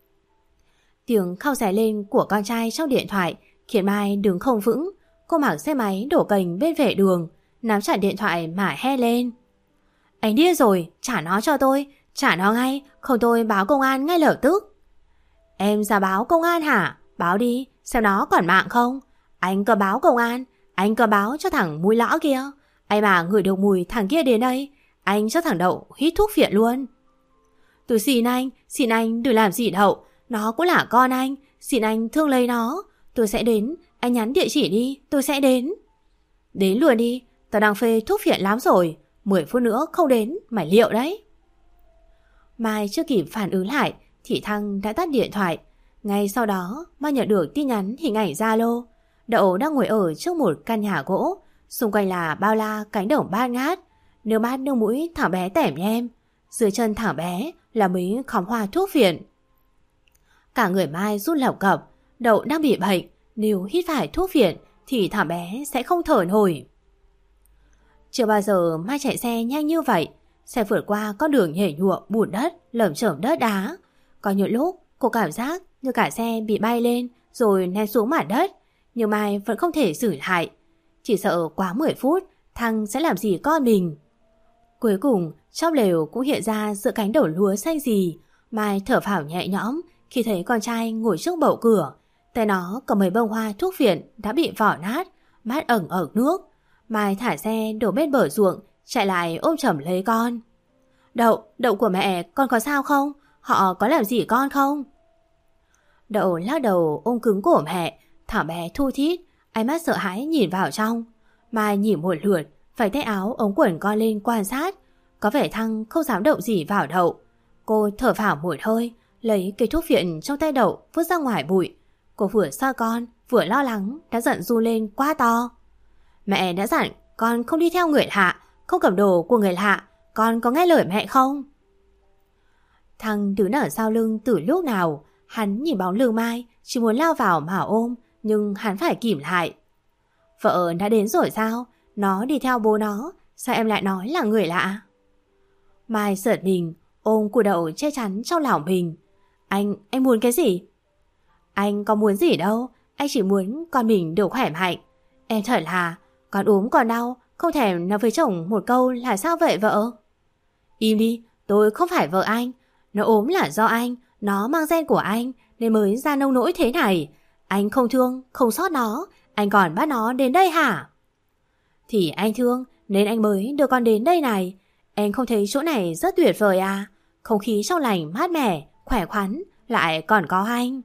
Tiếng khóc ré lên của con trai trong điện thoại khiến Mai đứng không vững. Cô mặc xe máy đổ cành bên vệ đường, nắm chặt điện thoại mà he lên. Anh điên rồi, trả nó cho tôi, trả nó ngay, không tôi báo công an ngay lập tức. Em ra báo công an hả? Báo đi, xem nó còn mạng không? Anh cứ báo công an, anh cứ báo cho thằng mũi lõ kia. Ai mà ngửi được mùi thằng kia đến đây, anh cho thằng Đậu hít thuốc phiện luôn. Tôi xin anh, xin anh đừng làm gì Đậu, nó cũng là con anh, xin anh thương lấy nó. Tôi sẽ đến, anh nhắn địa chỉ đi, tôi sẽ đến. Đến luôn đi, tao đang phê thuốc phiện lắm rồi, mười phút nữa không đến, mày liệu đấy. Mai chưa kịp phản ứng lại thì Thăng đã tắt điện thoại. Ngay sau đó Mai nhận được tin nhắn hình ảnh Zalo. Đậu đang ngồi ở trước một căn nhà gỗ, xung quanh là bao la cánh đồng bát ngát, nước mắt nước mũi thằng bé tẻm nhem. Dưới chân thằng bé là mấy khóm hoa thuốc phiện. Cả người Mai run lẩu cập. Đậu đang bị bệnh, nếu hít phải thuốc phiện thì thằng bé sẽ không thở nổi. Chưa bao giờ Mai chạy xe nhanh như vậy. Xe vượt qua con đường nhảy nhụa bùn đất, lởm chởm đất đá. Có những lúc cô cảm giác như cả xe bị bay lên rồi ném xuống mặt đất, nhưng Mai vẫn không thể xử lại. Chỉ sợ quá mười phút Thăng sẽ làm gì con mình. Cuối cùng trong lều cũng hiện ra giữa cánh đồng lúa xanh gì. Mai thở phào nhẹ nhõm khi thấy con trai ngồi trước bậu cửa. Tay nó cầm mấy bông hoa thuốc phiện đã bị vỏ nát, mát ẩn ở nước. Mai thả xe đổ bên bờ ruộng, chạy lại ôm chầm lấy con. Đậu, Đậu của mẹ, con có sao không? Họ có làm gì con không? Đậu lắc đầu ôm cứng cổ mẹ. Thằng bé thu thít, ánh mắt sợ hãi nhìn vào trong. Mai nhìn một lượt, vẩy tay áo ống quần con lên quan sát. Có vẻ Thăng không dám động gì vào Đậu. Cô thở phào một hơi, lấy cây thuốc phiện trong tay Đậu vứt ra ngoài bụi. Cô vừa xoa con, vừa lo lắng, đã giận run lên quá to. Mẹ đã dặn con không đi theo người lạ, không cầm đồ của người lạ. Con có nghe lời mẹ không? Thằng đứng ở sau lưng từ lúc nào. Hắn nhìn bóng lưng Mai, chỉ muốn lao vào mà ôm, nhưng hắn phải kìm lại. Vợ đã đến rồi sao? Nó đi theo bố nó, Sao em lại nói là người lạ? Mai giật mình, ôm củ đậu che chắn trong lòng mình. Anh, anh muốn cái gì? Anh có muốn gì đâu, anh chỉ muốn con mình được khỏe mạnh. Em thật là, con ốm còn đau, không thèm nói với chồng một câu là sao vậy vợ? Im đi, tôi không phải vợ anh. Nó ốm là do anh, nó mang gen của anh nên mới ra nông nỗi thế này. Anh không thương, không xót nó, anh còn bắt nó đến đây hả? Thì anh thương nên anh mới đưa con đến đây này. Em không thấy chỗ này rất tuyệt vời à? Không khí trong lành mát mẻ, khỏe khoắn, lại còn có anh.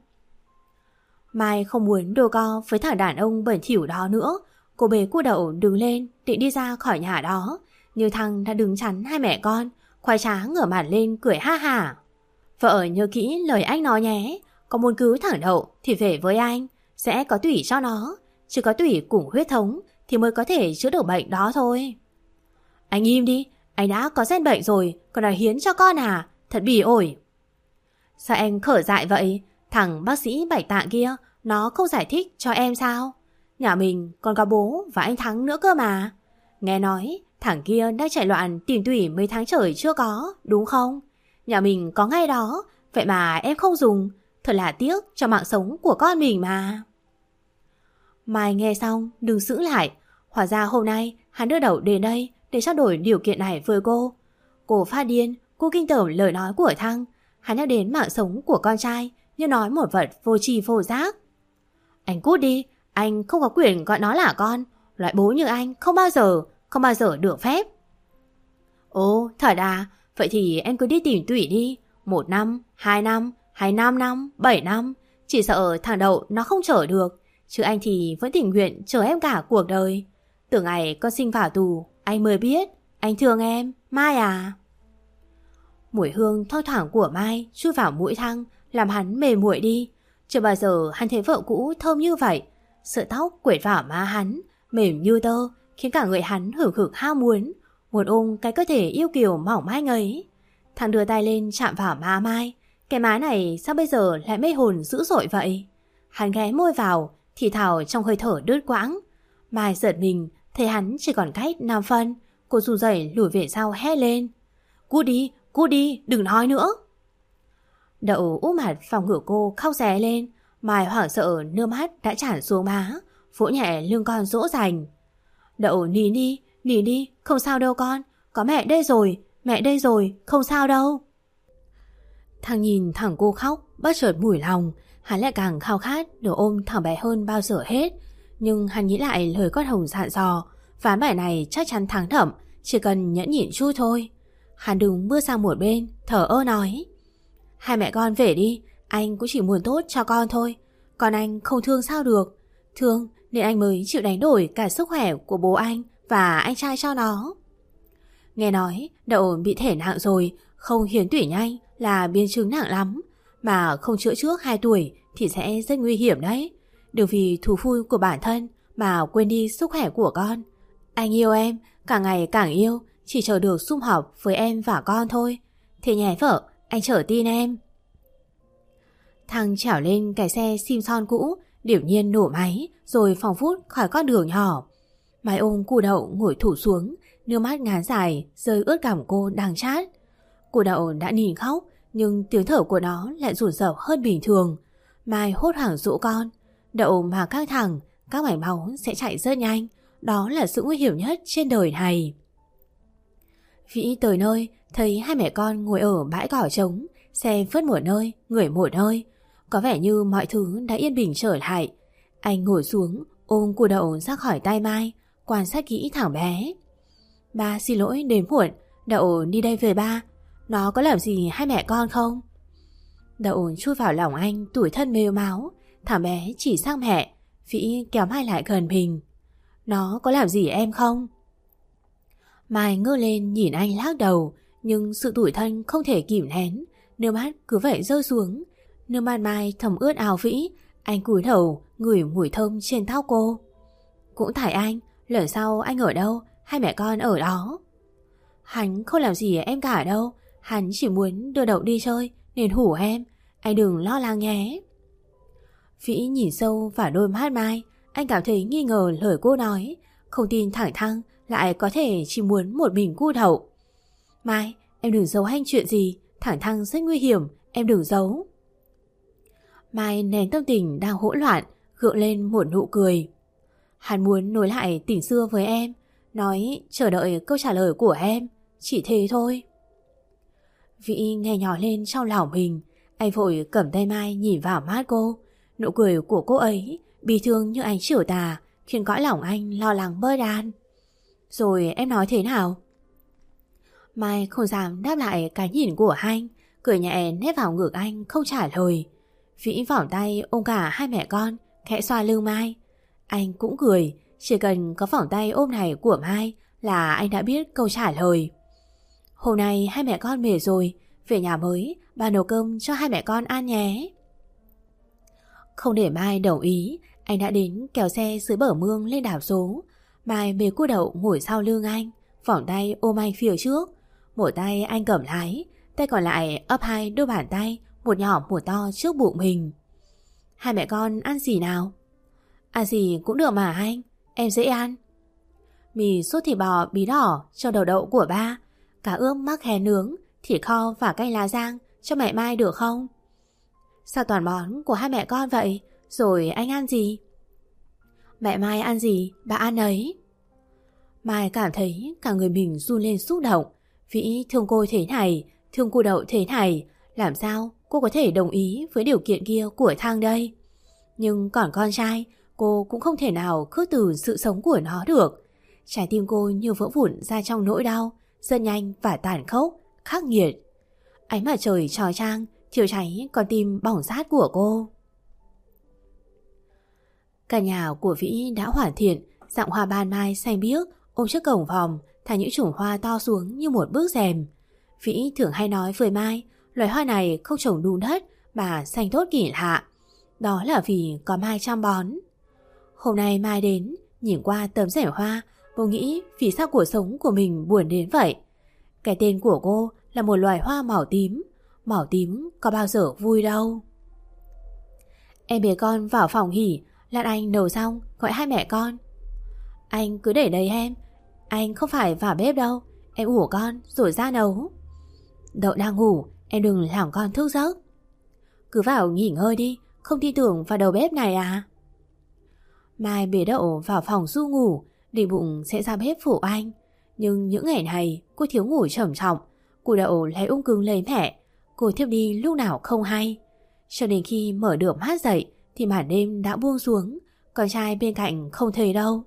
Mai không muốn đôi co với thằng đàn ông bẩn thỉu đó nữa. Cô bế cua đậu đứng lên định đi ra khỏi nhà đó, như thằng đã đứng chắn hai mẹ con, khoái trá ngửa mặt lên cười ha hả. Vợ nhớ kỹ lời anh nói nhé. Có muốn cứu thằng đậu thì về với anh, sẽ có tủy cho nó. Chỉ có tủy cùng huyết thống thì mới có thể chữa được bệnh đó thôi. Anh im đi, anh đã có gen bệnh rồi còn đòi hiến cho con à? Thật bỉ ổi. Sao em khở dại vậy? Thằng bác sĩ Bạch Tạng kia nó không giải thích cho em sao? Nhà mình còn có bố và anh Thắng nữa cơ mà. Nghe nói thằng kia đã chạy loạn tìm tủy mấy tháng trời chưa có, đúng không? Nhà mình có ngay đó, vậy mà em không dùng. Thật là tiếc cho mạng sống của con mình mà. Mai nghe xong đừng giữ lại. Hóa ra hôm nay hắn đưa Đậu đến đây để trao đổi điều kiện này với cô. Cô phát điên, cô kinh tởm lời nói của Thăng. Hắn nhắc đến mạng sống của con trai như nói một vật vô tri vô giác. Anh cút đi, anh không có quyền gọi nó là con. Loại bố như anh không bao giờ, không bao giờ được phép. Ồ, thật à? Vậy thì em cứ đi tìm tủy đi. Một năm, hai năm, hay năm năm, bảy năm. Chỉ sợ thằng Đậu nó không chở được. Chứ anh thì vẫn tình nguyện chở em cả cuộc đời. Từ ngày con sinh vào tù, anh mới biết anh thương em, Mai à. Mùi hương thoang thoảng của Mai chui vào mũi Thăng, làm hắn mềm muội đi. Chưa bao giờ hắn thấy vợ cũ thơm như vậy. Sợi tóc quệt vào má hắn, mềm như tơ, khiến cả người hắn hửng hực ham muốn, muốn ôm cái cơ thể yêu kiều mỏng manh ấy. Thằng đưa tay lên chạm vào má Mai. Cái má này sao bây giờ lại mê hồn dữ dội vậy? Hắn ghé môi vào, thì thào trong hơi thở đứt quãng. Mai giật mình, thấy hắn chỉ còn cách năm phân. Cô run rẩy lùi về sau hét lên. Cút đi, cút đi, đừng nói nữa. Đậu úp mặt phòng ngửa cô khóc ré lên. Mai hoảng sợ nước mắt đã tràn xuống má, vỗ nhẹ lưng con dỗ dành. Đậu nín đi, nín đi, không sao đâu con. Có mẹ đây rồi, mẹ đây rồi, không sao đâu. Thằng nhìn thằng cô khóc, bất chợt mủi lòng. Hắn lại càng khao khát được ôm thằng bé hơn bao giờ hết. Nhưng hắn nghĩ lại lời con Hồng dặn dò, ván bài này chắc chắn thắng thẩm, chỉ cần nhẫn nhịn chút thôi. Hắn đứng bước sang một bên, thở ơ nói. Hai mẹ con về đi, anh cũng chỉ muốn tốt cho con thôi. Còn anh không thương sao được. Thương nên anh mới chịu đánh đổi cả sức khỏe của bố anh và anh trai cho nó. Nghe nói Đậu bị thể nặng rồi, không hiến tủy nhanh là biến chứng nặng lắm. Mà không chữa trước hai tuổi thì sẽ rất nguy hiểm đấy. Đừng vì thú vui của bản thân mà quên đi sức khỏe của con. Anh yêu em, càng ngày càng yêu, chỉ chờ được sum họp với em và con thôi. Thế nhé vợ, anh chở tin em. Thằng trèo lên cái xe Simpson cũ, điểu nhiên nổ máy rồi phóng vút khỏi con đường nhỏ. Mai ôm củ Đậu ngồi thụp xuống, nước mắt ngán dài rơi ướt cằm cô đang chát. Củ Đậu đã nín khóc, nhưng tiếng thở của nó lại rủn rợp hơn bình thường. Mai hốt hoảng dỗ con. Đậu mà căng thẳng, các mạch máu sẽ chạy rất nhanh. Đó là sự nguy hiểm nhất trên đời này. Vĩ tới nơi, thấy hai mẹ con ngồi ở bãi cỏ trống, xe vứt một nơi, người một nơi. Có vẻ như mọi thứ đã yên bình trở lại. Anh ngồi xuống, ôm củ Đậu ra khỏi tay Mai, quan sát kỹ thằng bé. Ba xin lỗi đến muộn, Đậu đi đây về ba. Nó có làm gì hai mẹ con không? Đậu chui vào lòng anh tủi thân mếu máo. Thằng bé chỉ sang mẹ. Vĩ kéo Mai lại gần mình. Nó có làm gì em không? Mai ngơ lên nhìn anh lắc đầu. Nhưng sự tủi thân không thể kìm nén. Nước mắt cứ vậy rơi xuống. Nước mắt Mai thấm ướt áo Vĩ. Anh cúi đầu ngửi mùi thơm trên tóc cô. Cũng tại anh, lần sau anh ở đâu hai mẹ con ở đó. Hắn không làm gì em cả đâu. Hắn chỉ muốn đưa Đậu đi chơi nên hủ em. Anh đừng lo lắng nhé. Vĩ nhìn sâu vào đôi mắt Mai. Anh cảm thấy nghi ngờ lời cô nói. Không tin thẳng thăng lại có thể chỉ muốn một mình cu đậu. Mai, em đừng giấu anh chuyện gì, thẳng thắn rất nguy hiểm, em đừng giấu. Mai nén tâm tình đang hỗn loạn, gượng lên một nụ cười. Hắn muốn nối lại tình xưa với em, nói chờ đợi câu trả lời của em, chỉ thế thôi. Vĩ nghe nhỏ lên trong lòng mình, anh vội cầm tay Mai nhìn vào mắt cô. Nụ cười của cô ấy bi thương như ánh chiều tà, khiến cõi lòng anh lo lắng bơ đan. Rồi em nói thế nào? Mai không dám đáp lại cái nhìn của anh, cười nhẹ nép vào ngực anh không trả lời. Vĩ vòng tay ôm cả hai mẹ con, khẽ xoa lưng Mai. Anh cũng cười, chỉ cần có vòng tay ôm này của Mai là anh đã biết câu trả lời. Hôm nay hai mẹ con mệt rồi, về nhà mới, bà nấu cơm cho hai mẹ con ăn nhé. Không để Mai đồng ý, anh đã đến kéo xe dưới bờ mương lên đảo số. Mai bế cu đậu ngồi sau lưng anh, vòng tay ôm anh phía trước. Một tay anh cầm lái, tay còn lại ấp hai đôi bàn tay, một nhỏ một to trước bụng mình. Hai mẹ con ăn gì nào? Ăn gì cũng được mà anh, em dễ ăn. Mì sốt thịt bò bí đỏ cho đầu đậu của ba, cá ướp mắc hé nướng, thịt kho và canh lá rang cho mẹ Mai được không? Sao toàn món của hai mẹ con vậy? Rồi anh ăn gì? Mẹ Mai ăn gì, bà ăn ấy. Mai cảm thấy cả người mình run lên xúc động. Vĩ thương cô thế này, thương cu đậu thế này, làm sao cô có thể đồng ý với điều kiện kia của Thăng đây? Nhưng còn con trai, cô cũng không thể nào khước từ sự sống của nó được. Trái tim cô như vỡ vụn ra trong nỗi đau, rất nhanh và tàn khốc, khắc nghiệt. Ánh mặt trời chói chang thiêu cháy con tim bỏng rát của cô. Căn nhà của Vĩ đã hoàn thiện, dặng hoa ban mai xanh biếc ôm trước cổng phòng, thả những chùm hoa to xuống như một bức rèm. Vĩ thường hay nói với Mai, loài hoa này không trồng đun đất mà xanh tốt kỳ lạ. Đó là vì có Mai chăm bón. Hôm nay Mai đến, nhìn qua tấm rẻ hoa, cô nghĩ vì sao cuộc sống của mình buồn đến vậy. Cái tên của cô là một loài hoa màu tím. Màu tím có bao giờ vui đâu. Em bế con vào phòng nghỉ, lát anh nấu xong gọi hai mẹ con. Anh cứ để đấy em, anh không phải vào bếp đâu, em ủ con rồi ra nấu. Đậu đang ngủ, em đừng làm con thức giấc. Cứ vào nghỉ ngơi đi, không tin tưởng vào đầu bếp này à? Mai bế Đậu vào phòng Du ngủ, định bụng sẽ ra bếp phụ anh. Nhưng những ngày này cô thiếu ngủ trầm trọng, cu Đậu lại ung cứng lấy mẹ. Cô thiếp đi lúc nào không hay. Cho đến khi mở được mắt dậy thì màn đêm đã buông xuống, con trai bên cạnh không thấy đâu.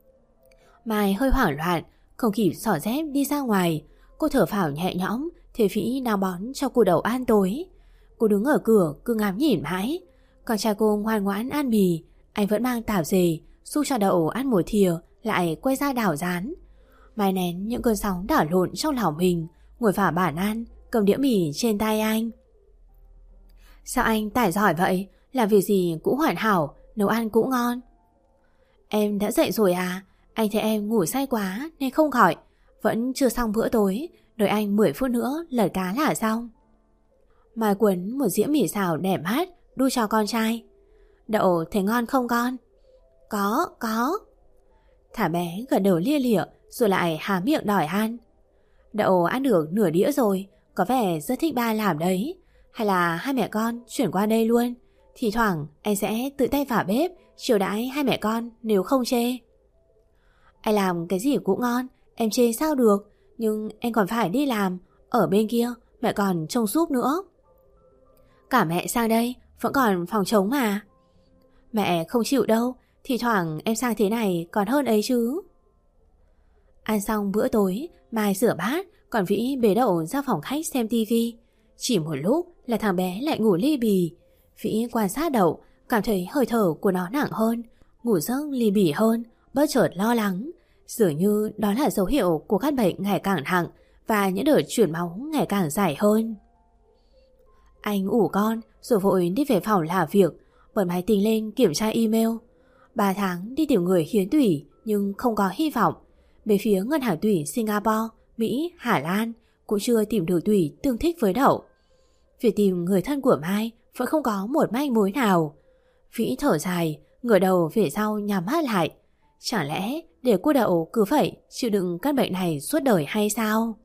Mai hơi hoảng loạn, không kịp xỏ dép đi ra ngoài. Cô thở phào nhẹ nhõm, thấy Vĩ đang bón cho cu Đậu ăn tối. Cô đứng ở cửa cứ ngắm nhìn mãi. Con trai cô ngoan ngoãn ăn mì, anh vẫn mang tạp dề, xúc cho Đậu ăn một thìa, lại quay ra đảo rán. Mai nén những cơn sóng đảo lộn trong lòng mình, ngồi vào bàn ăn, cầm đĩa mì trên tay anh. Sao anh tải giỏi vậy? Làm việc gì cũng hoàn hảo, nấu ăn cũng ngon. Em đã dậy rồi à? Anh thấy em ngủ say quá nên không gọi. Vẫn chưa xong bữa tối, đợi anh mười phút nữa lật cá là xong. Mai quấn một dĩa mì xào đẹp mắt đu cho con trai. Đậu thấy ngon không con? Có, có. Thả bé gật đầu lia lịa rồi lại há miệng đòi ăn. Đậu ăn được nửa đĩa rồi, có vẻ rất thích ba làm đấy. Hay là hai mẹ con chuyển qua đây luôn, thì thoảng anh sẽ tự tay vào bếp chiều đãi hai mẹ con nếu không chê. Anh làm cái gì cũng ngon, em chê sao được. Nhưng em còn phải đi làm, ở bên kia mẹ còn trông giúp nữa. Cả mẹ sang đây vẫn còn phòng trống mà. Mẹ không chịu đâu, thì thoảng em sang thế này còn hơn ấy chứ. Ăn xong bữa tối, Mai rửa bát, còn Vĩ bế Đậu ra phòng khách xem tivi. Chỉ một lúc là thằng bé lại ngủ li bì. Vĩ quan sát Đậu, cảm thấy hơi thở của nó nặng hơn, ngủ giấc li bì hơn, bất chợt lo lắng. Dường như đó là dấu hiệu của các bệnh ngày càng nặng và những đợt chuyển máu ngày càng dài hơn. Anh ủ con rồi vội đi về phòng làm việc, bật máy tính lên kiểm tra email. Ba tháng đi tìm người hiến tủy nhưng không có hy vọng. Bên phía ngân hàng tủy Singapore, Mỹ, Hà Lan cũng chưa tìm được tủy tương thích với Đậu. Việc tìm người thân của Mai vẫn không có một manh mối nào. Vĩ thở dài, ngửa đầu về sau nhắm mắt lại. Chẳng lẽ để cô Đậu cứ phải chịu đựng căn bệnh này suốt đời hay sao?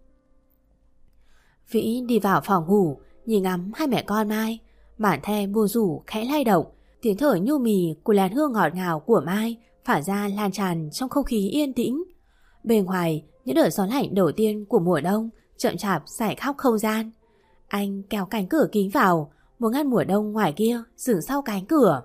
Vĩ đi vào phòng ngủ, nhìn ngắm hai mẹ con Mai. Bản the buồn rủ khẽ lay động, tiếng thở nhu mì của làn hương ngọt ngào của Mai phả ra lan tràn trong không khí yên tĩnh. Bên ngoài, những đợt gió lạnh đầu tiên của mùa đông chậm chạp rải khắp không gian. Anh kéo cánh cửa kính vào, muốn ngăn mùa đông ngoài kia dừng sau cánh cửa.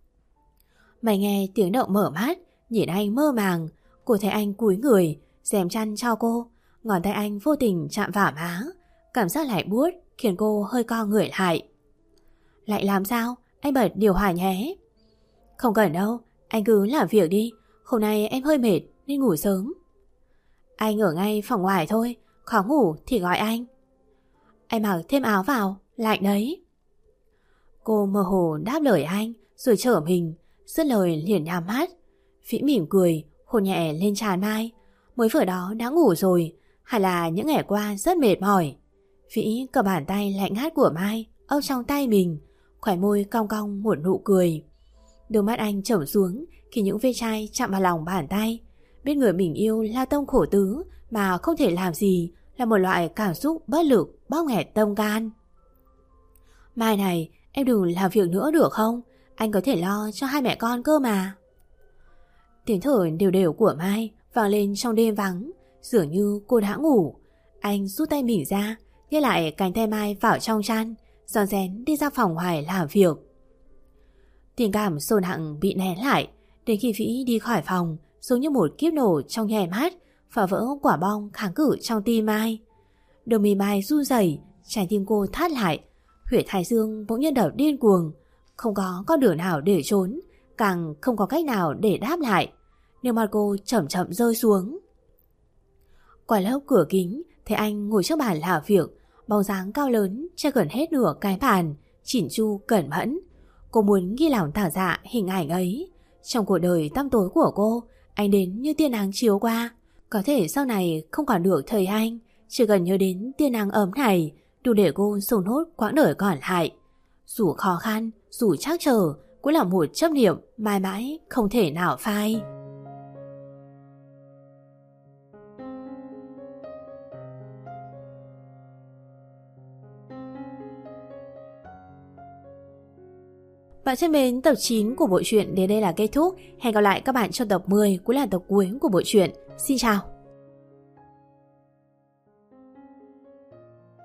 Mày nghe tiếng động mở mắt, nhìn anh mơ màng. Cô thấy anh cúi người, rèm chăn cho cô. Ngón tay anh vô tình chạm vào má. Cảm giác lạnh buốt khiến cô hơi co người lại. Lại làm sao? Anh bật điều hòa nhé. Không cần đâu, anh cứ làm việc đi. Hôm nay em hơi mệt nên ngủ sớm. Anh ở ngay phòng ngoài thôi, khó ngủ thì gọi anh. Anh mặc thêm áo vào, lạnh đấy. Cô mơ hồ đáp lời anh rồi trở mình, dứt lời liền nhắm mắt. Vĩ mỉm cười, hôn nhẹ lên trán Mai. Mới vừa đó đã ngủ rồi, hay là những ngày qua rất mệt mỏi? Vĩ cầm bàn tay lạnh ngắt của Mai ôm trong tay mình, khóe môi cong cong một nụ cười. Đôi mắt anh trầm xuống khi những vết chai chạm vào lòng bàn tay. Biết người mình yêu lao tâm khổ tứ mà không thể làm gì là một loại cảm xúc bất lực bóp nghẹt tâm can. Mai này, em đừng làm việc nữa được không? Anh có thể lo cho hai mẹ con cơ mà. Tiếng thở đều đều của Mai vang lên trong đêm vắng, dường như cô đã ngủ. Anh rút tay mình ra, nhét lại cánh tay Mai vào trong chăn, rón rén đi ra phòng ngoài làm việc. Tình cảm sâu nặng bị nén lại, đến khi Vĩ đi khỏi phòng, giống như một kiếp nổ trong nháy mắt, phá vỡ quả bom kháng cự trong tim Mai. Đôi mi Mai run rẩy, trái tim cô thắt lại, huyệt thái dương bỗng nhiên đập điên cuồng, không có con đường nào để trốn, càng không có cách nào để đáp lại. Nước mắt cô chậm chậm rơi xuống. Qua lớp cửa kính, thấy anh ngồi trước bàn làm việc, bóng dáng cao lớn che gần hết nửa cái bàn, chỉn chu cẩn mẫn. Cô muốn ghi lòng tỏ dạ hình ảnh ấy. Trong cuộc đời tăm tối của cô, anh đến như tia nắng chiếu qua. Có thể sau này không còn được thời anh, chỉ cần nhớ đến tia nắng ấm này đủ để cô sống nốt quãng đời còn lại. Dù khó khăn, dù trắc trở, cũng là một chấp niệm mãi mãi không thể nào phai. Bạn thân mến, tập chín của bộ truyện đến đây là kết thúc. Hẹn gặp lại các bạn trong tập mười cũng là tập cuối của bộ truyện. Xin chào!